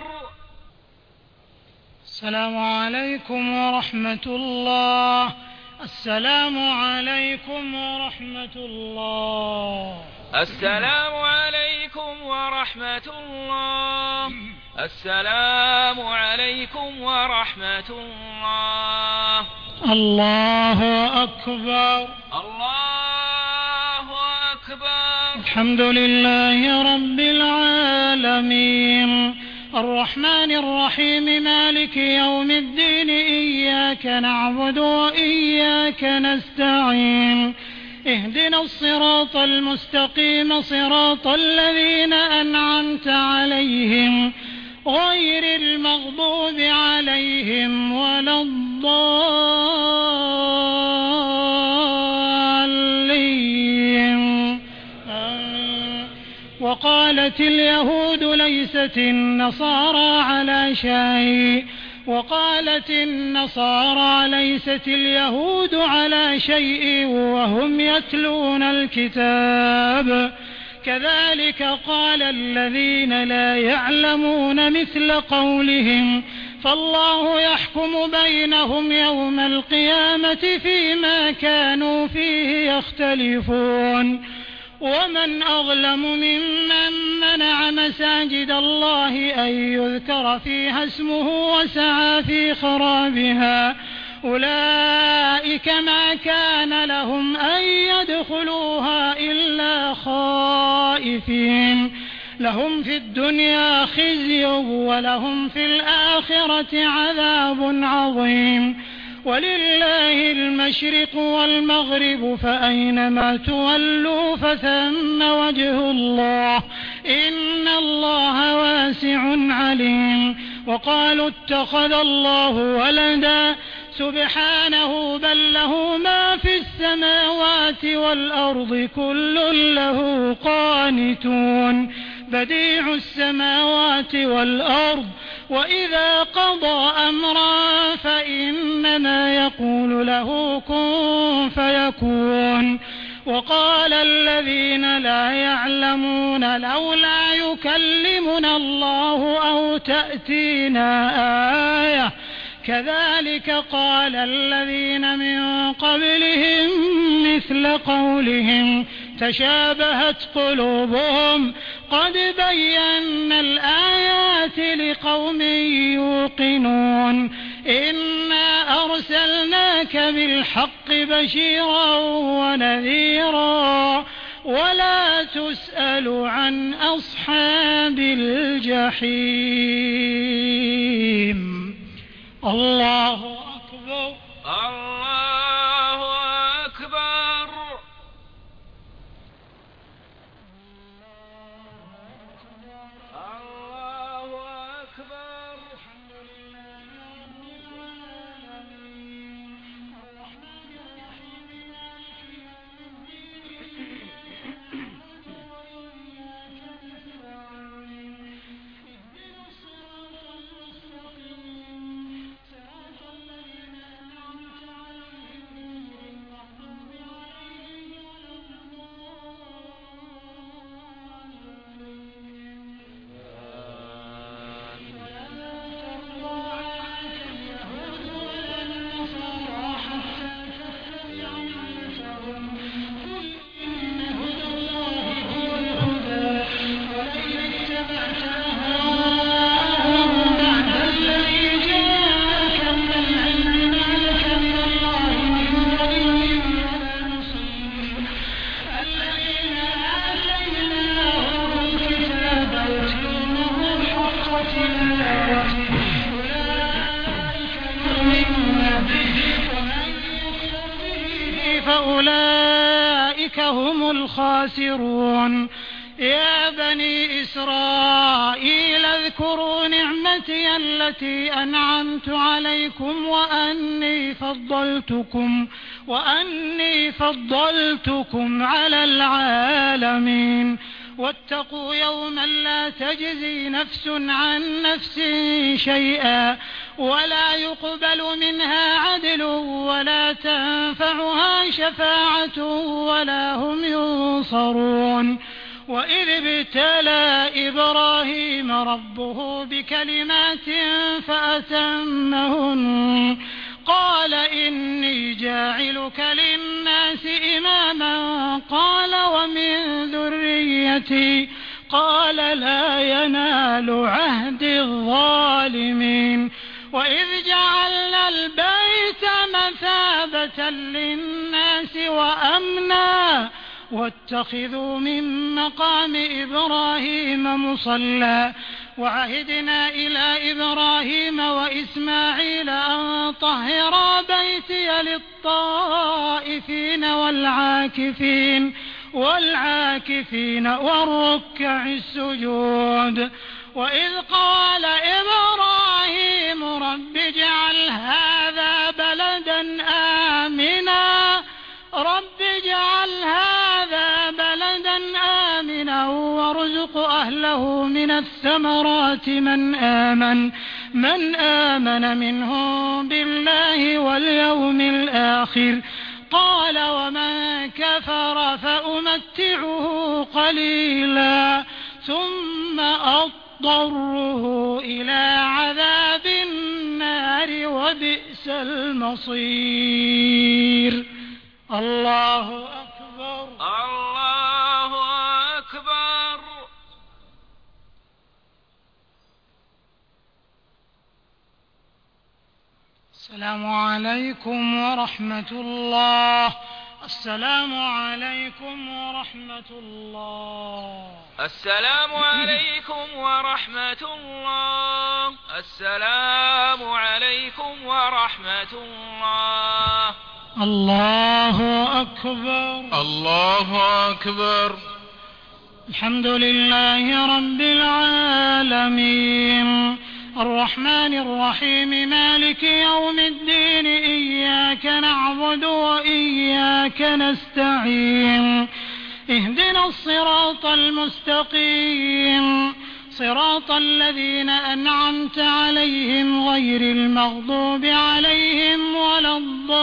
السلام عليكم ورحمة الله. السلام عليكم ورحمة الله. السلام عليكم ورحمة الله. السلام عليكم ورحمة الله. الله أكبر. الله أكبر. الحمد لله رب العالمين الرحمن الرحيم مالك يوم الدين إياك نعبد وإياك نستعين اهدنا الصراط المستقيم صراط الذين أنعمت عليهم غير المغضوب عليهم ولا الضالين. وقالت اليهود ليست النصارى على شيء وقالت النصارى ليست اليهود على شيء وهم يتلون الكتاب كذلك قال الذين لا يعلمون مثل قولهم فالله يحكم بينهم يوم القيامة فيما كانوا فيه يختلفون. ومن أظلم ممن منع مساجد الله أن يذكر فيها اسمه وسعى في خرابها أولئك ما كان لهم أن يدخلوها إلا خائفين لهم في الدنيا خزي ولهم في الآخرة عذاب عظيم. ولله المشرق والمغرب فأينما تولوا فثم وجه الله إن الله واسع عليم. وقالوا اتخذ الله ولدا سبحانه بل له ما في السماوات والأرض كل له قانتون بديع السماوات والأرض وإذا قضى أمرا فإنما يقول له كن فيكون. وقال الذين لا يعلمون لولا يكلمنا الله أو تأتينا آية كذلك قال الذين من قبلهم مثل قولهم تشابهت قلوبهم قد بينا الآيات لقوم يوقنون. إنا أرسلناك بالحق بشيرا ونذيرا ولا تسأل عن أصحاب الجحيم. الله أكبر. الله أكبر. الله أكبر. الحمد لله رب العالمين الرحمن الرحيم مالك يوم الدين وإياك نستعين اهدنا الصراط المستقيم صراط الذين فأولئك هم الخاسرون. يا بني إسرائيل اذكروا نعمتي التي أنعمت عليكم وأني فضلتكم وأني فضلتكم على العالمين. واتقوا يوما لا تجزي نفس عن نفس شيئا ولا يقبل منها عدل ولا تنفعها شفاعة ولا هم ينصرون. وإذ ابتلى إبراهيم ربه بكلمات فأتمهن قال إني جاعلك للناس إماما قال ومن ذريتي قال لا ينال عهد الظالمين. وإذ جعلنا البيت مثابة للناس وأمنا واتخذوا من مقام إبراهيم مصلى وعهدنا إلى إبراهيم وإسماعيل أن طهرا بيتي للطائفين والعاكفين والعاكفين والركع السجود. وإذ قال إبراهيم رب اجعل هذا بلدا آمنا رب اجعل هذا بلدا آمنا وارزق أهله من الثمرات من آمن من آمن منهم بالله واليوم الآخر قال ومن كفر فأمتعه قليلا ثم أضطره إلى عذاب النار وبئس المصير. الله أكبر. الله أكبر. السلام عليكم ورحمة الله. السلام عليكم ورحمة الله. السلام عليكم ورحمة الله. السلام عليكم ورحمة الله. الله أكبر. الله أكبر. الحمد لله رب العالمين الرحمن الرحيم مالك يوم الدين إياك نعبد وإياك نستعين اهدنا الصراط المستقيم صراط الذين أنعمت عليهم غير المغضوب عليهم ولا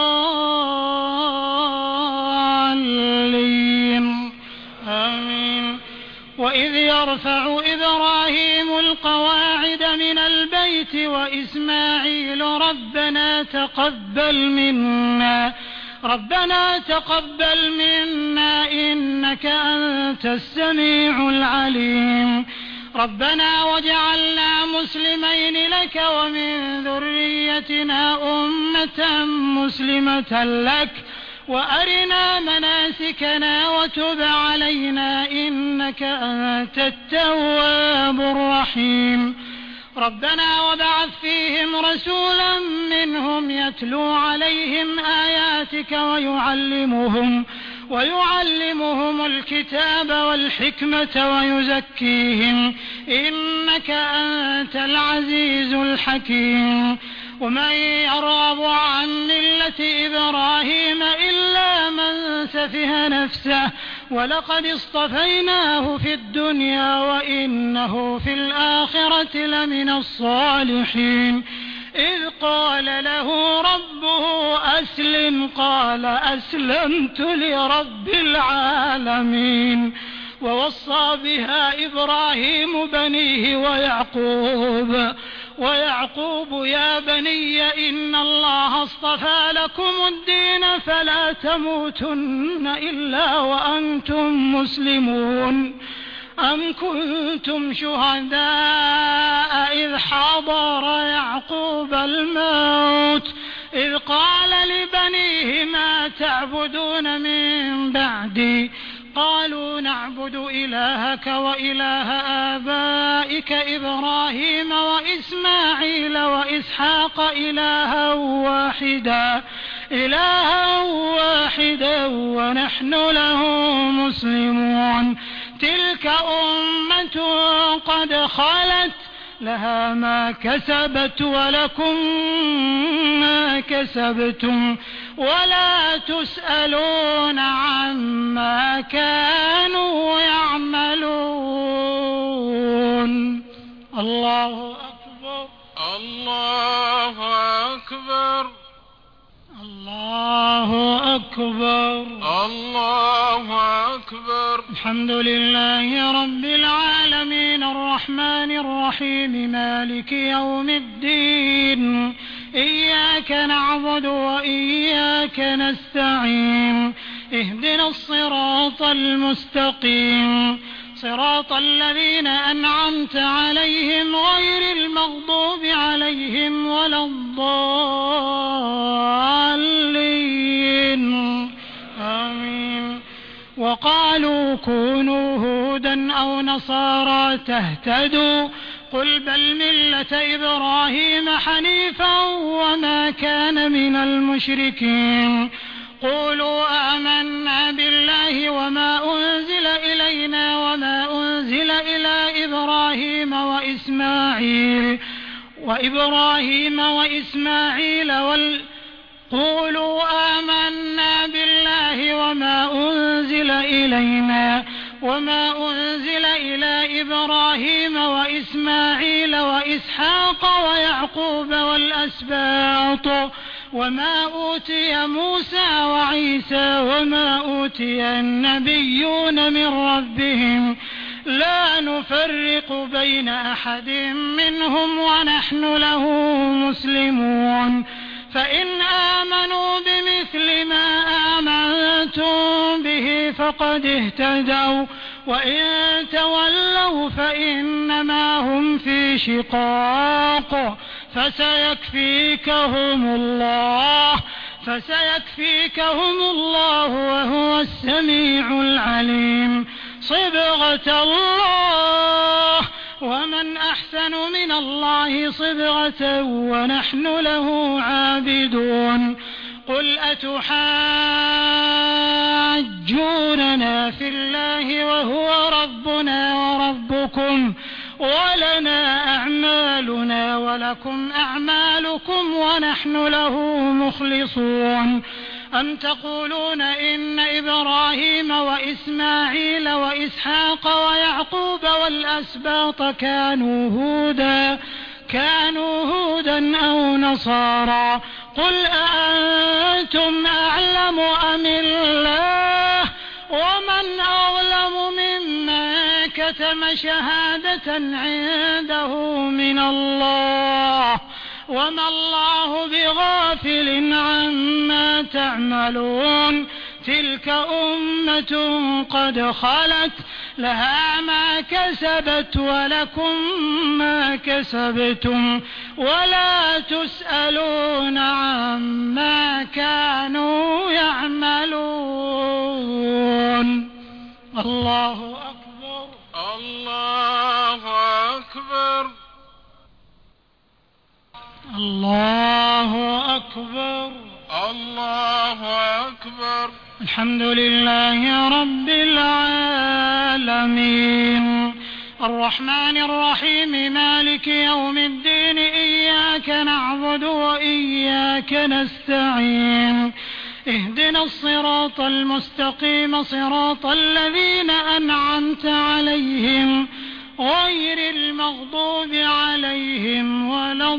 الضالين آمين. وإذ يرفع إبراهيم القواعد من البيت وإسماعيل ربنا تقبل منا ربنا تقبل منا إنك أنت السميع العليم ربنا واجعلنا مسلمين لك ومن ذريتنا أمة مسلمة لك وأرنا مناسكنا وتب علينا إنك أنت التواب الرحيم ربنا وابعث فيهم رسولا منهم يتلو عليهم آياتك ويعلمهم ويعلمهم الكتاب والحكمة ويزكيهم إنك أنت العزيز الحكيم. ومن يرغب عن ملة إبراهيم إلا من سفه نفسه ولقد اصطفيناه في الدنيا وإنه في الآخرة لمن الصالحين إذ قال له ربه أسلم قال أسلمت لرب العالمين. ووصى بها إبراهيم بنيه ويعقوب ويعقوب يا بني إن الله اصطفى لكم الدين فلا تموتن إلا وأنتم مسلمون. أم كنتم شهداء إذ حضر يعقوب الموت إذ قال لبنيه ما تعبدون من بعدي قالوا نعبد إلهك وإله آبائك إبراهيم وإسماعيل وإسحاق إلها واحدا إلها واحدا ونحن له مسلمون تلك أمة قد خلت لها ما كسبت ولكم ما كسبتم ولا تسألون عما كانوا يعملون. الله أكبر الله أكبر الله أكبر الله أكبر. الحمد لله رب العالمين الرحمن الرحيم مالك يوم الدين إياك نعبد وإياك نستعين اهدنا الصراط المستقيم صراط الذين أنعمت عليهم غير المغضوب عليهم ولا الضالين آمين. وقالوا كونوا هودا أو نصارى تهتدوا قل بل ملة إبراهيم حنيفا وما كان من المشركين قولوا آمنا بالله وما أنزل إلينا وما أنزل إلى إبراهيم وإسماعيل وإبراهيم وإسماعيل وال قولوا آمنا بالله وما أنزل إلينا وما أنزل إلى إبراهيم وإسماعيل وإسحاق ويعقوب والأسباط وما أوتي موسى وعيسى وما أوتي النبيون من ربهم لا نفرق بين أحد منهم ونحن له مسلمون فإن آمنوا بمثل ما آمنتم به فقد اهتدوا وإن تولوا فإنما هم في شقاق فسيكفيكهم الله فسيكفيكهم الله وهو السميع العليم. صبغة الله ومن أحسن من الله صبغة ونحن له عابدون. قل أتحاجوننا في الله وهو ربنا وربكم ولنا أعمالنا ولكم أعمالكم ونحن له مخلصون. أم تقولون إن إبراهيم وإسماعيل وإسحاق ويعقوب والأسباط كانوا هودا كانوا هودا أو نصارى قل أأنتم أعلم أم الله ومن أظلم ممن كتم شهادة عنده من الله وما الله بغافل عما تعملون. تلك أمة قد خلت لها ما كسبت ولكم ما كسبتم ولا تسألون عما كانوا يعملون. الله أكبر الله أكبر الله أكبر الله أكبر. الحمد لله رب العالمين الرحمن الرحيم مالك يوم الدين إياك نعبد وإياك نستعين اهدنا الصراط المستقيم صراط الذين أنعمت عليهم غير المغضوب عليهم ولا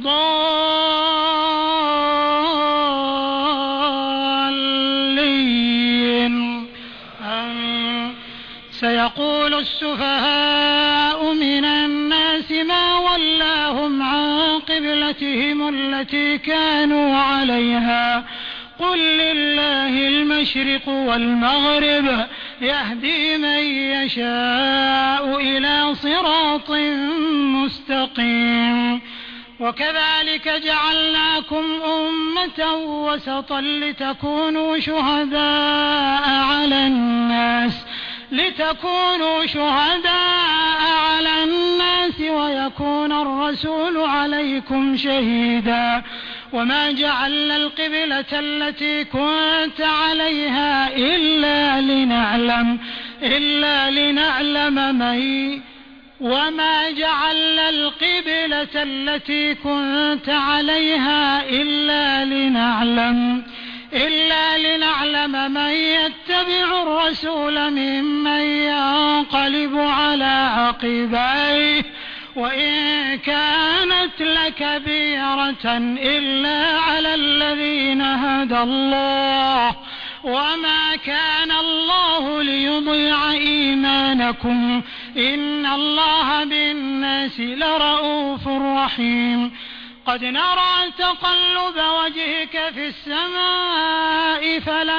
الضالين آمين. سيقول السفهاء من الناس ما ولاهم عن قبلتهم التي كانوا عليها قل لله المشرق والمغرب يهدي من يشاء إلى صراط مستقيم. وكذلك جعلناكم أمة وسطا لتكونوا شهداء على الناس لتكونوا شهداء على الناس ويكون الرسول عليكم شهيدا وما جعلنا القبلة التي كنت عليها إلا لنعلم إلا لنعلم من وما جعلنا القبلة التي كنت عليها إلا لنعلم إلا لنعلم من يتبع الرسول ممن ينقلب على عقبيه وإن كانت لكبيرة إلا على الذين هدى الله وما كان الله ليضيع إيمانكم إن الله بالناس لرؤوف رحيم قد نرى تقلب وجهك في السماء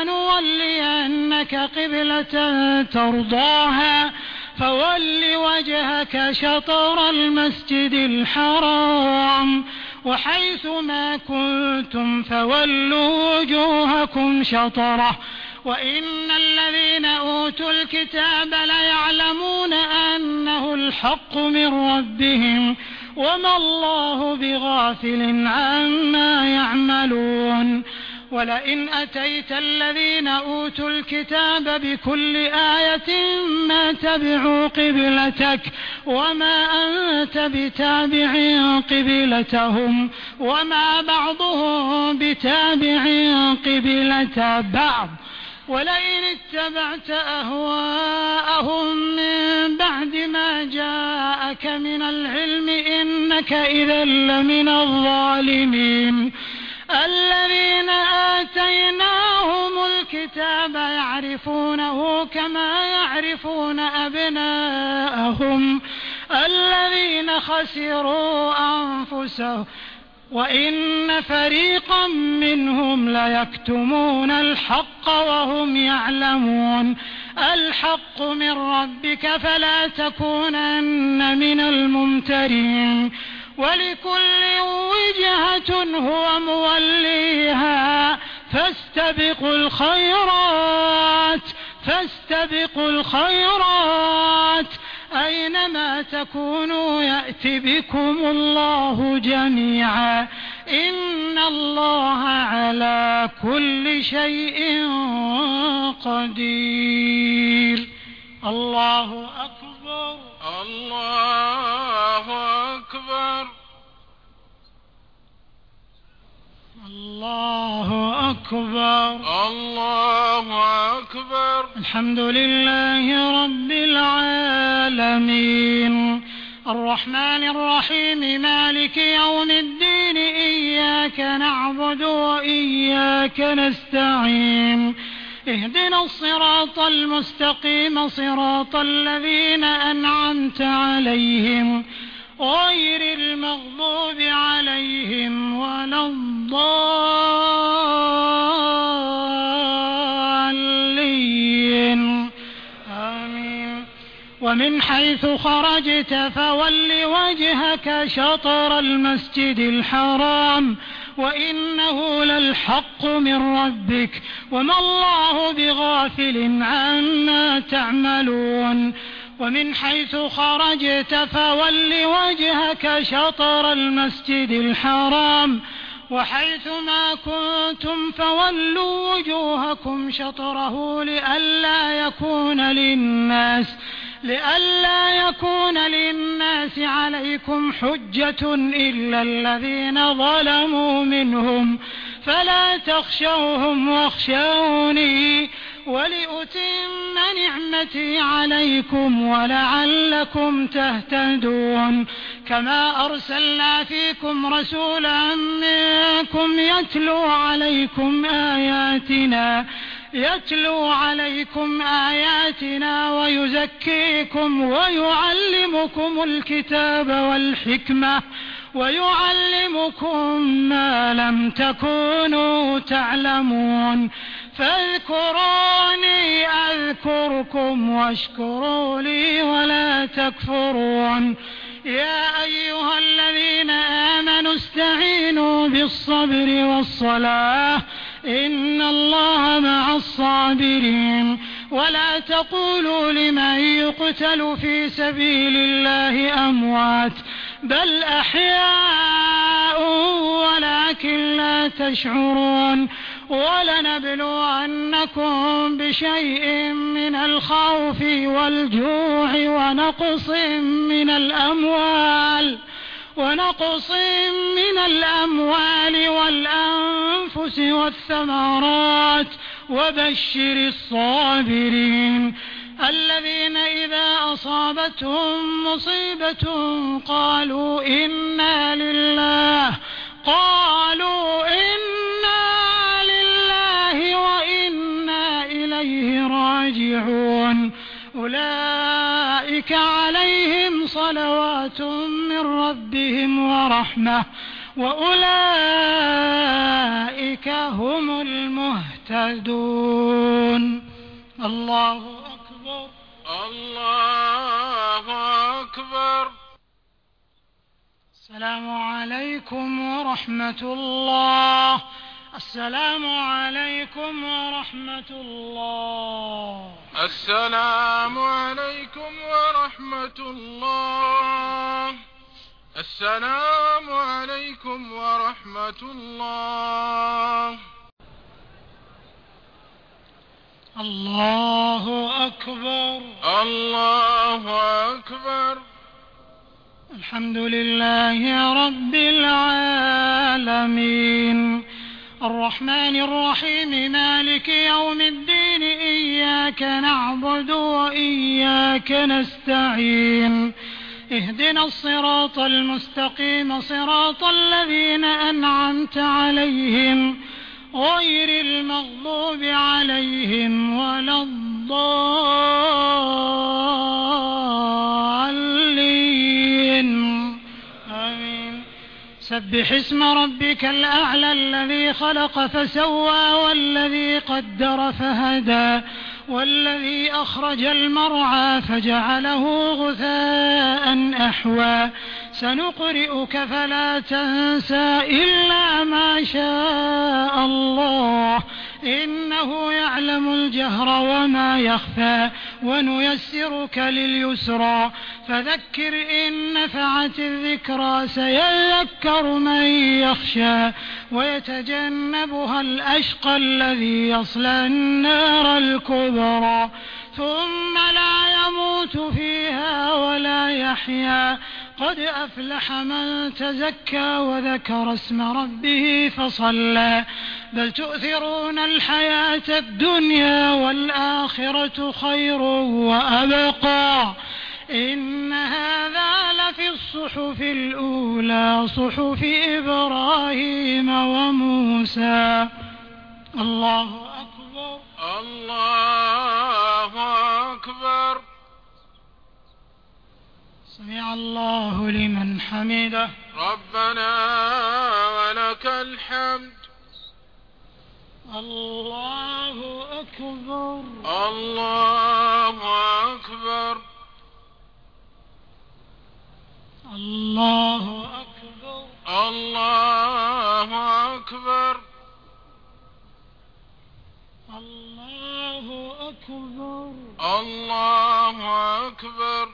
فلنولينك قبلة ترضاها فول وجهك شطر المسجد الحرام وحيث ما كنتم فولوا وجوهكم شطره وإن الذين أوتوا الكتاب ليعلمون أنه الحق من ربهم وما الله بغافل عما يعملون ولئن أتيت الذين أوتوا الكتاب بكل آية ما تبعوا قبلتك وما أنت بتابع قبلتهم وما بعضهم بتابع قبلة بعض ولئن اتبعت أهواءهم من بعد ما جاءك من العلم إنك إذا لمن الظالمين الذين آتيناهم الكتاب يعرفونه كما يعرفون أبناءهم الذين خسروا أنفسهم وإن فريقا منهم ليكتمون الحق وهم يعلمون الحق من ربك فلا تكونن من الممترين ولكل وجهة هو موليها فاستبقوا الخيرات فاستبقوا الخيرات أينما تكونوا يأتي بكم الله جميعا إن الله على كل شيء قدير الله أكبر الله أكبر الله أكبر الله أكبر الحمد لله رب العالمين الرحمن الرحيم مالك يوم الدين إياك نعبد وإياك نستعين اهدنا الصراط المستقيم صراط الذين أنعمت عليهم غير المغضوب عليهم ولا الضالين آمين ومن حيث خرجت فول وجهك شطر المسجد الحرام وإنه للحق من ربك وما الله بغافل عما تعملون ومن حيث خرجت فول وجهك شطر المسجد الحرام وحيث ما كنتم فولوا وجوهكم شطره لئلا يكون للناس لئلا يكون للناس عليكم حجة إلا الذين ظلموا منهم فلا تخشوهم واخشوني ولأتم نعمتي عليكم ولعلكم تهتدون كما أرسلنا فيكم رسولا منكم يتلو عليكم آياتنا يتلو عليكم آياتنا ويزكيكم ويعلمكم الكتاب والحكمة ويعلمكم ما لم تكونوا تعلمون فاذكروني أذكركم واشكروا لي ولا تكفرون يا أيها الذين آمنوا استعينوا بالصبر والصلاة إن الله مع الصابرين ولا تقولوا لمن يقتل في سبيل الله أموات بل أحياء ولكن لا تشعرون ولنبلونكم بشيء من الخوف والجوع ونقص من الأموال ونقص من الأموال والأنفس والثمرات وبشر الصابرين الذين إذا أصابتهم مصيبة قالوا إنا لله قالوا إنا لله وإنا إليه راجعون أولئك عليهم صلوات من ربهم ورحمة وأولئك هم المهتدون. الله أكبر. الله أكبر. السلام عليكم ورحمة الله. السلام عليكم ورحمة الله. السلام عليكم ورحمة الله. السلام عليكم ورحمة الله. الله أكبر. الله أكبر. الحمد لله رب العالمين الرحمن الرحيم مالك يوم الدين إياك نعبد وإياك نستعين اهدنا الصراط المستقيم صراط الذين أنعمت عليهم غير المغضوب عليهم ولا الضالين آمين. سبح اسم ربك الأعلى الذي خلق فسوى والذي قدر فهدى والذي أخرج المرعى فجعله غثاء أحوى سنقرئك فلا تنسى إلا ما شاء الله إنه يعلم الجهر وما يخفى ونيسرك لليسرى فذكر إن نفعت الذكرى سيذكر من يخشى ويتجنبها الأشقى الذي يصلى النار الكبرى ثم لا يموت فيها ولا يحيا قد أفلح من تزكى وذكر اسم ربه فصلى بل تؤثرون الحياة الدنيا والآخرة خير وأبقى إن هذا لفي الصحف الأولى صحف إبراهيم وموسى. الله أكبر. الله أكبر. سمع الله لمن حمده. ربنا ولك الحمد. الله أكبر. الله أكبر. الله أكبر. الله أكبر. الله أكبر. الله أكبر.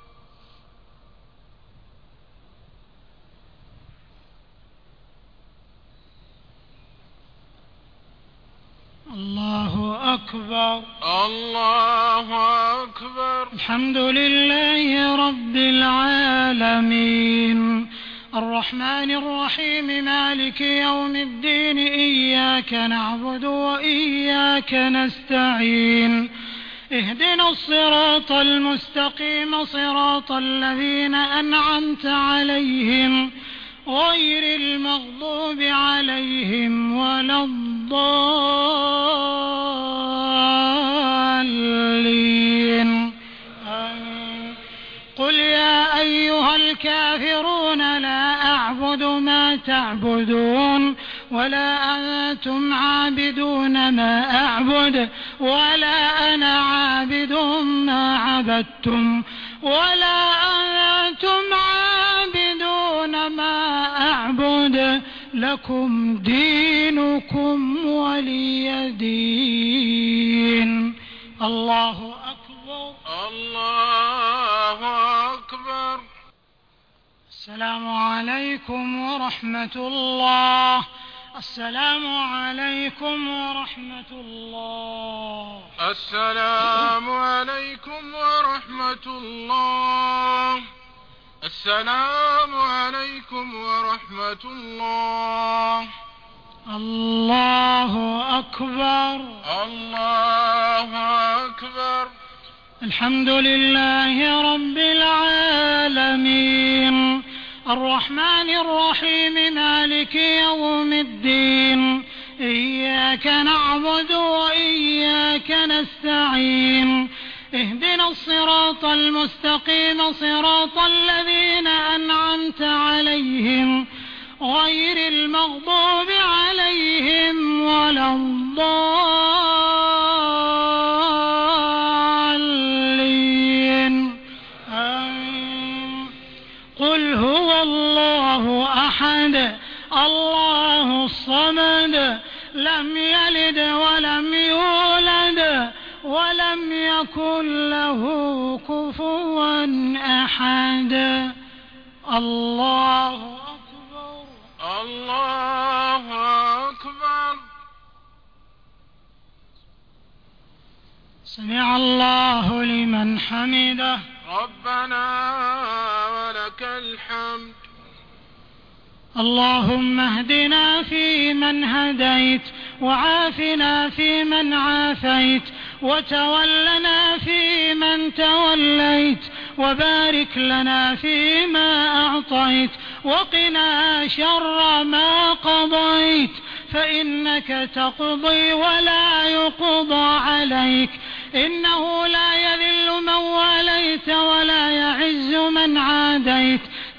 الله أكبر. الله أكبر. الحمد لله رب العالمين الرحمن الرحيم مالك يوم الدين إياك نعبد وإياك نستعين اهدنا الصراط المستقيم صراط الذين أنعمت عليهم غير المغضوب عليهم ولا الضالين آمين. قل يا أيها الكافرون لا أعبد ما تعبدون ولا أنتم عابدون ما أعبد ولا أنا عابد ما عبدتم ولا أنتم عابدون لكم دينكم ولي دين. الله أكبر. الله أكبر. السلام عليكم ورحمة الله. السلام عليكم ورحمة الله. السلام عليكم ورحمة الله. السلام عليكم ورحمة الله. الله أكبر. الله أكبر. الحمد لله رب العالمين الرحمن الرحيم مالك يوم الدين إياك نعبد وإياك نستعين اهدنا الصراط المستقيم صراط الذين أنعمت عليهم غير المغضوب عليهم ولا الضالين آمين. قل هو الله أحد الله الصمد لم يلد ولم يولد ولم يكن له كفوا أحد. الله أكبر. الله أكبر. سمع الله لمن حمده. ربنا ولك الحمد. اللهم اهدنا فيمن هديت وعافنا فيمن عافيت وتولنا فيمن توليت وبارك لنا فيما أعطيت وقنا شر ما قضيت فإنك تقضي ولا يقضى عليك إنه لا يذل من واليت ولا يعز من عاديت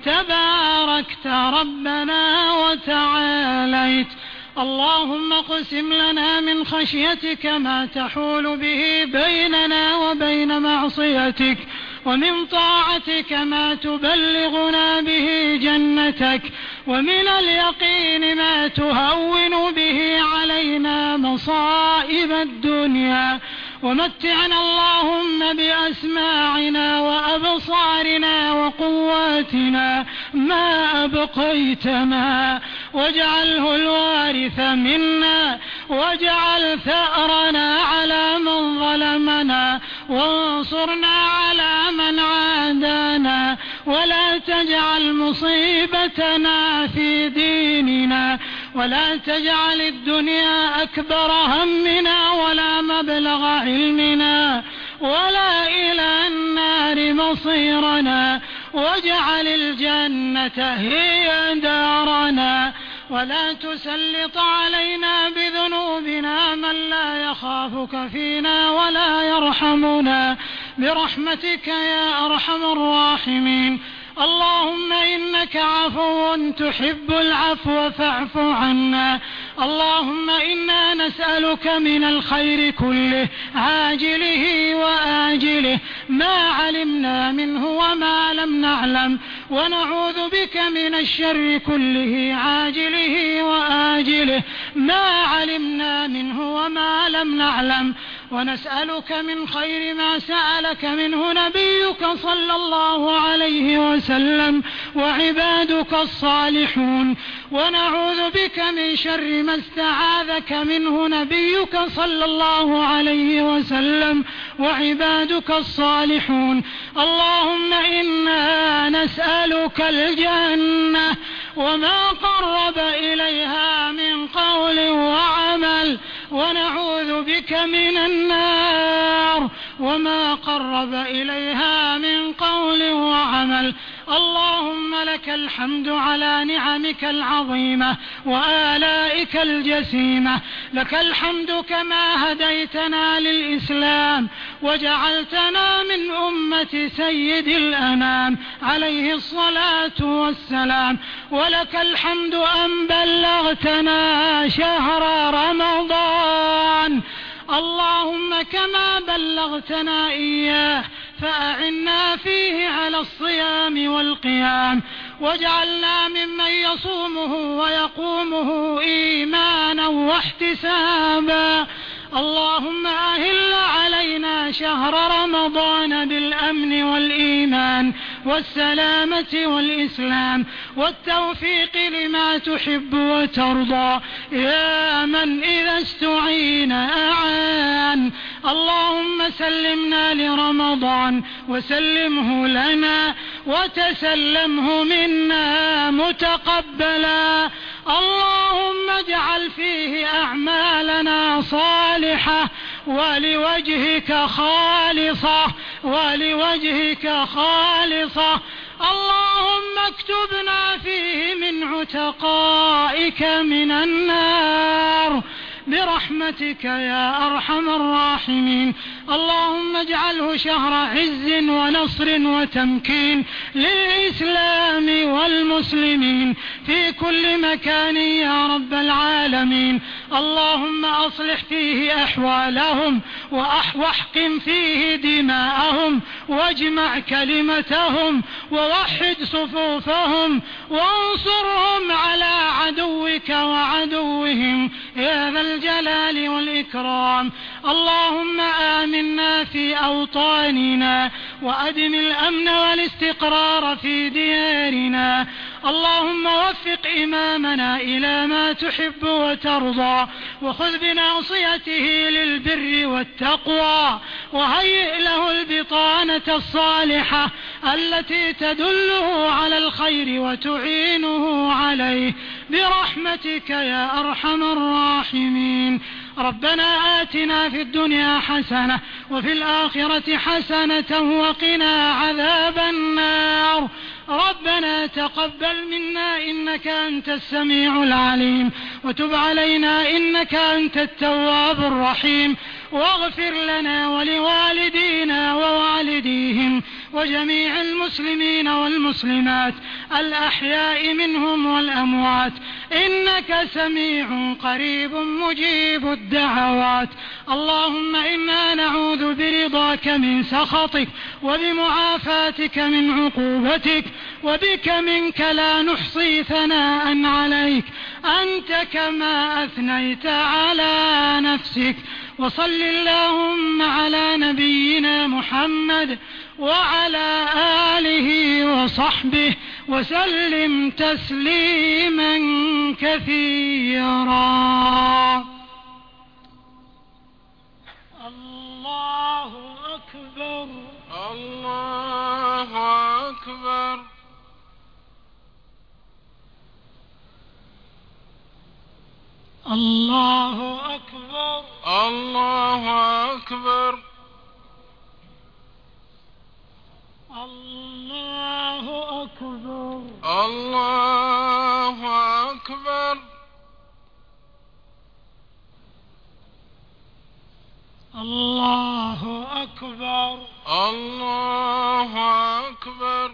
تباركت ربنا وتعاليت. اللهم اقسم لنا من خشيتك ما تحول به بيننا وبين معصيتك ومن طاعتك ما تبلغنا به جنتك ومن اليقين ما تهون به علينا مصائب الدنيا ومتعنا اللهم بأسماعنا وأبصارنا وقواتنا ما أبقيتنا واجعله الوارث منا واجعل ثأرنا على من ظلمنا وانصرنا على من عادانا ولا تجعل مصيبتنا في ديننا ولا تجعل الدنيا أكبر همنا ولا مبلغ علمنا ولا إلى النار مصيرنا واجعل الجنة هي دارنا ولا تسلط علينا بذنوبنا من لا يخافك فينا ولا يرحمنا برحمتك يا أرحم الراحمين. اللهم إنك عفو تحب العفو فاعف عنا. اللهم إنا نسألك من الخير كله عاجله وآجله ما علمنا منه وما لم نعلم ونعوذ بك من الشر كله عاجله وآجله ما علمنا منه وما لم نعلم ونسألك من خير ما سألك منه نبيك صلى الله عليه وسلم وعبادك الصالحون ونعوذ بك من شر ما استعاذك منه نبيك صلى الله عليه وسلم وعبادك الصالحون. اللهم إنا نسألك الجنة وما قرب إليها من قول وعمل ونعوذ بك من النار وما قرب إليها من قول وعمل. اللهم لك الحمد على نعمك العظيمة وآلائك الجسيمة. لك الحمد كما هديتنا للإسلام وجعلتنا من أمة سيد الأنام عليه الصلاة والسلام. ولك الحمد أن بلغتنا شهر رمضان. اللهم كما بلغتنا إياه فأعنا فيه على الصيام والقيام واجعلنا ممن يصومه ويقومه إيمانا واحتسابا. اللهم أهل علينا شهر رمضان بالأمن والإيمان والسلامة والإسلام والتوفيق لما تحب وترضى، يا من إذا استعين أعان. اللهم سلمنا لرمضان وسلمه لنا وتسلمه منا متقبلا. اللهم اجعل فيه أعمالنا صالحة ولوجهك خالصة ولوجهك خالصة. اللهم اكتبنا فيه من عتقائك من النار برحمتك يا أرحم الراحمين. اللهم اجعله شهر عز ونصر وتمكين للإسلام والمسلمين في كل مكان يا رب العالمين. اللهم أصلح فيه أحوالهم واحقن فيه دماءهم واجمع كلمتهم ووحد صفوفهم وانصرهم على عدوك وعدوهم يا ذا الجلال والإكرام. اللهم آمنا في أوطاننا وأدم الأمن والاستقرار في ديارنا. اللهم وفق إمامنا إلى ما تحب وترضى وخذ بناصيته للبر والتقوى وهيئ له البطانة الصالحة التي تدله على الخير وتعينه عليه برحمتك يا أرحم الراحمين. ربنا آتنا في الدنيا حسنة وفي الآخرة حسنة وقنا عذاب النار. ربنا تقبل منا إنك أنت السميع العليم وتب علينا إنك أنت التواب الرحيم واغفر لنا ولوالدينا ووالديهم وجميع المسلمين والمسلمات الأحياء منهم والأموات إنك سميع قريب مجيب الدعوات. اللهم إنا نعوذ برضاك من سخطك وبمعافاتك من عقوبتك وبك منك لا نحصي ثناء عليك أنت كما أثنيت على نفسك. وصل اللهم على نبينا محمد وعلى آله وصحبه وسلم تسليما كثيرا. الله أكبر الله أكبر الله أكبر الله أكبر الله أكبر الله أكبر الله أكبر الله أكبر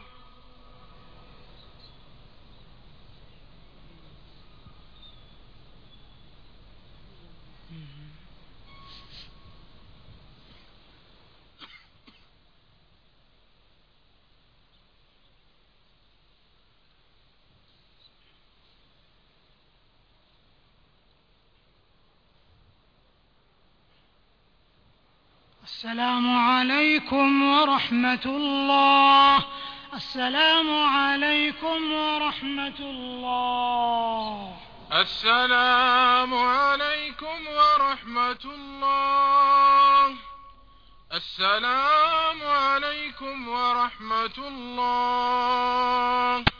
السلام عليكم ورحمة الله. السلام عليكم ورحمة الله. السلام عليكم ورحمة الله. السلام عليكم ورحمة الله.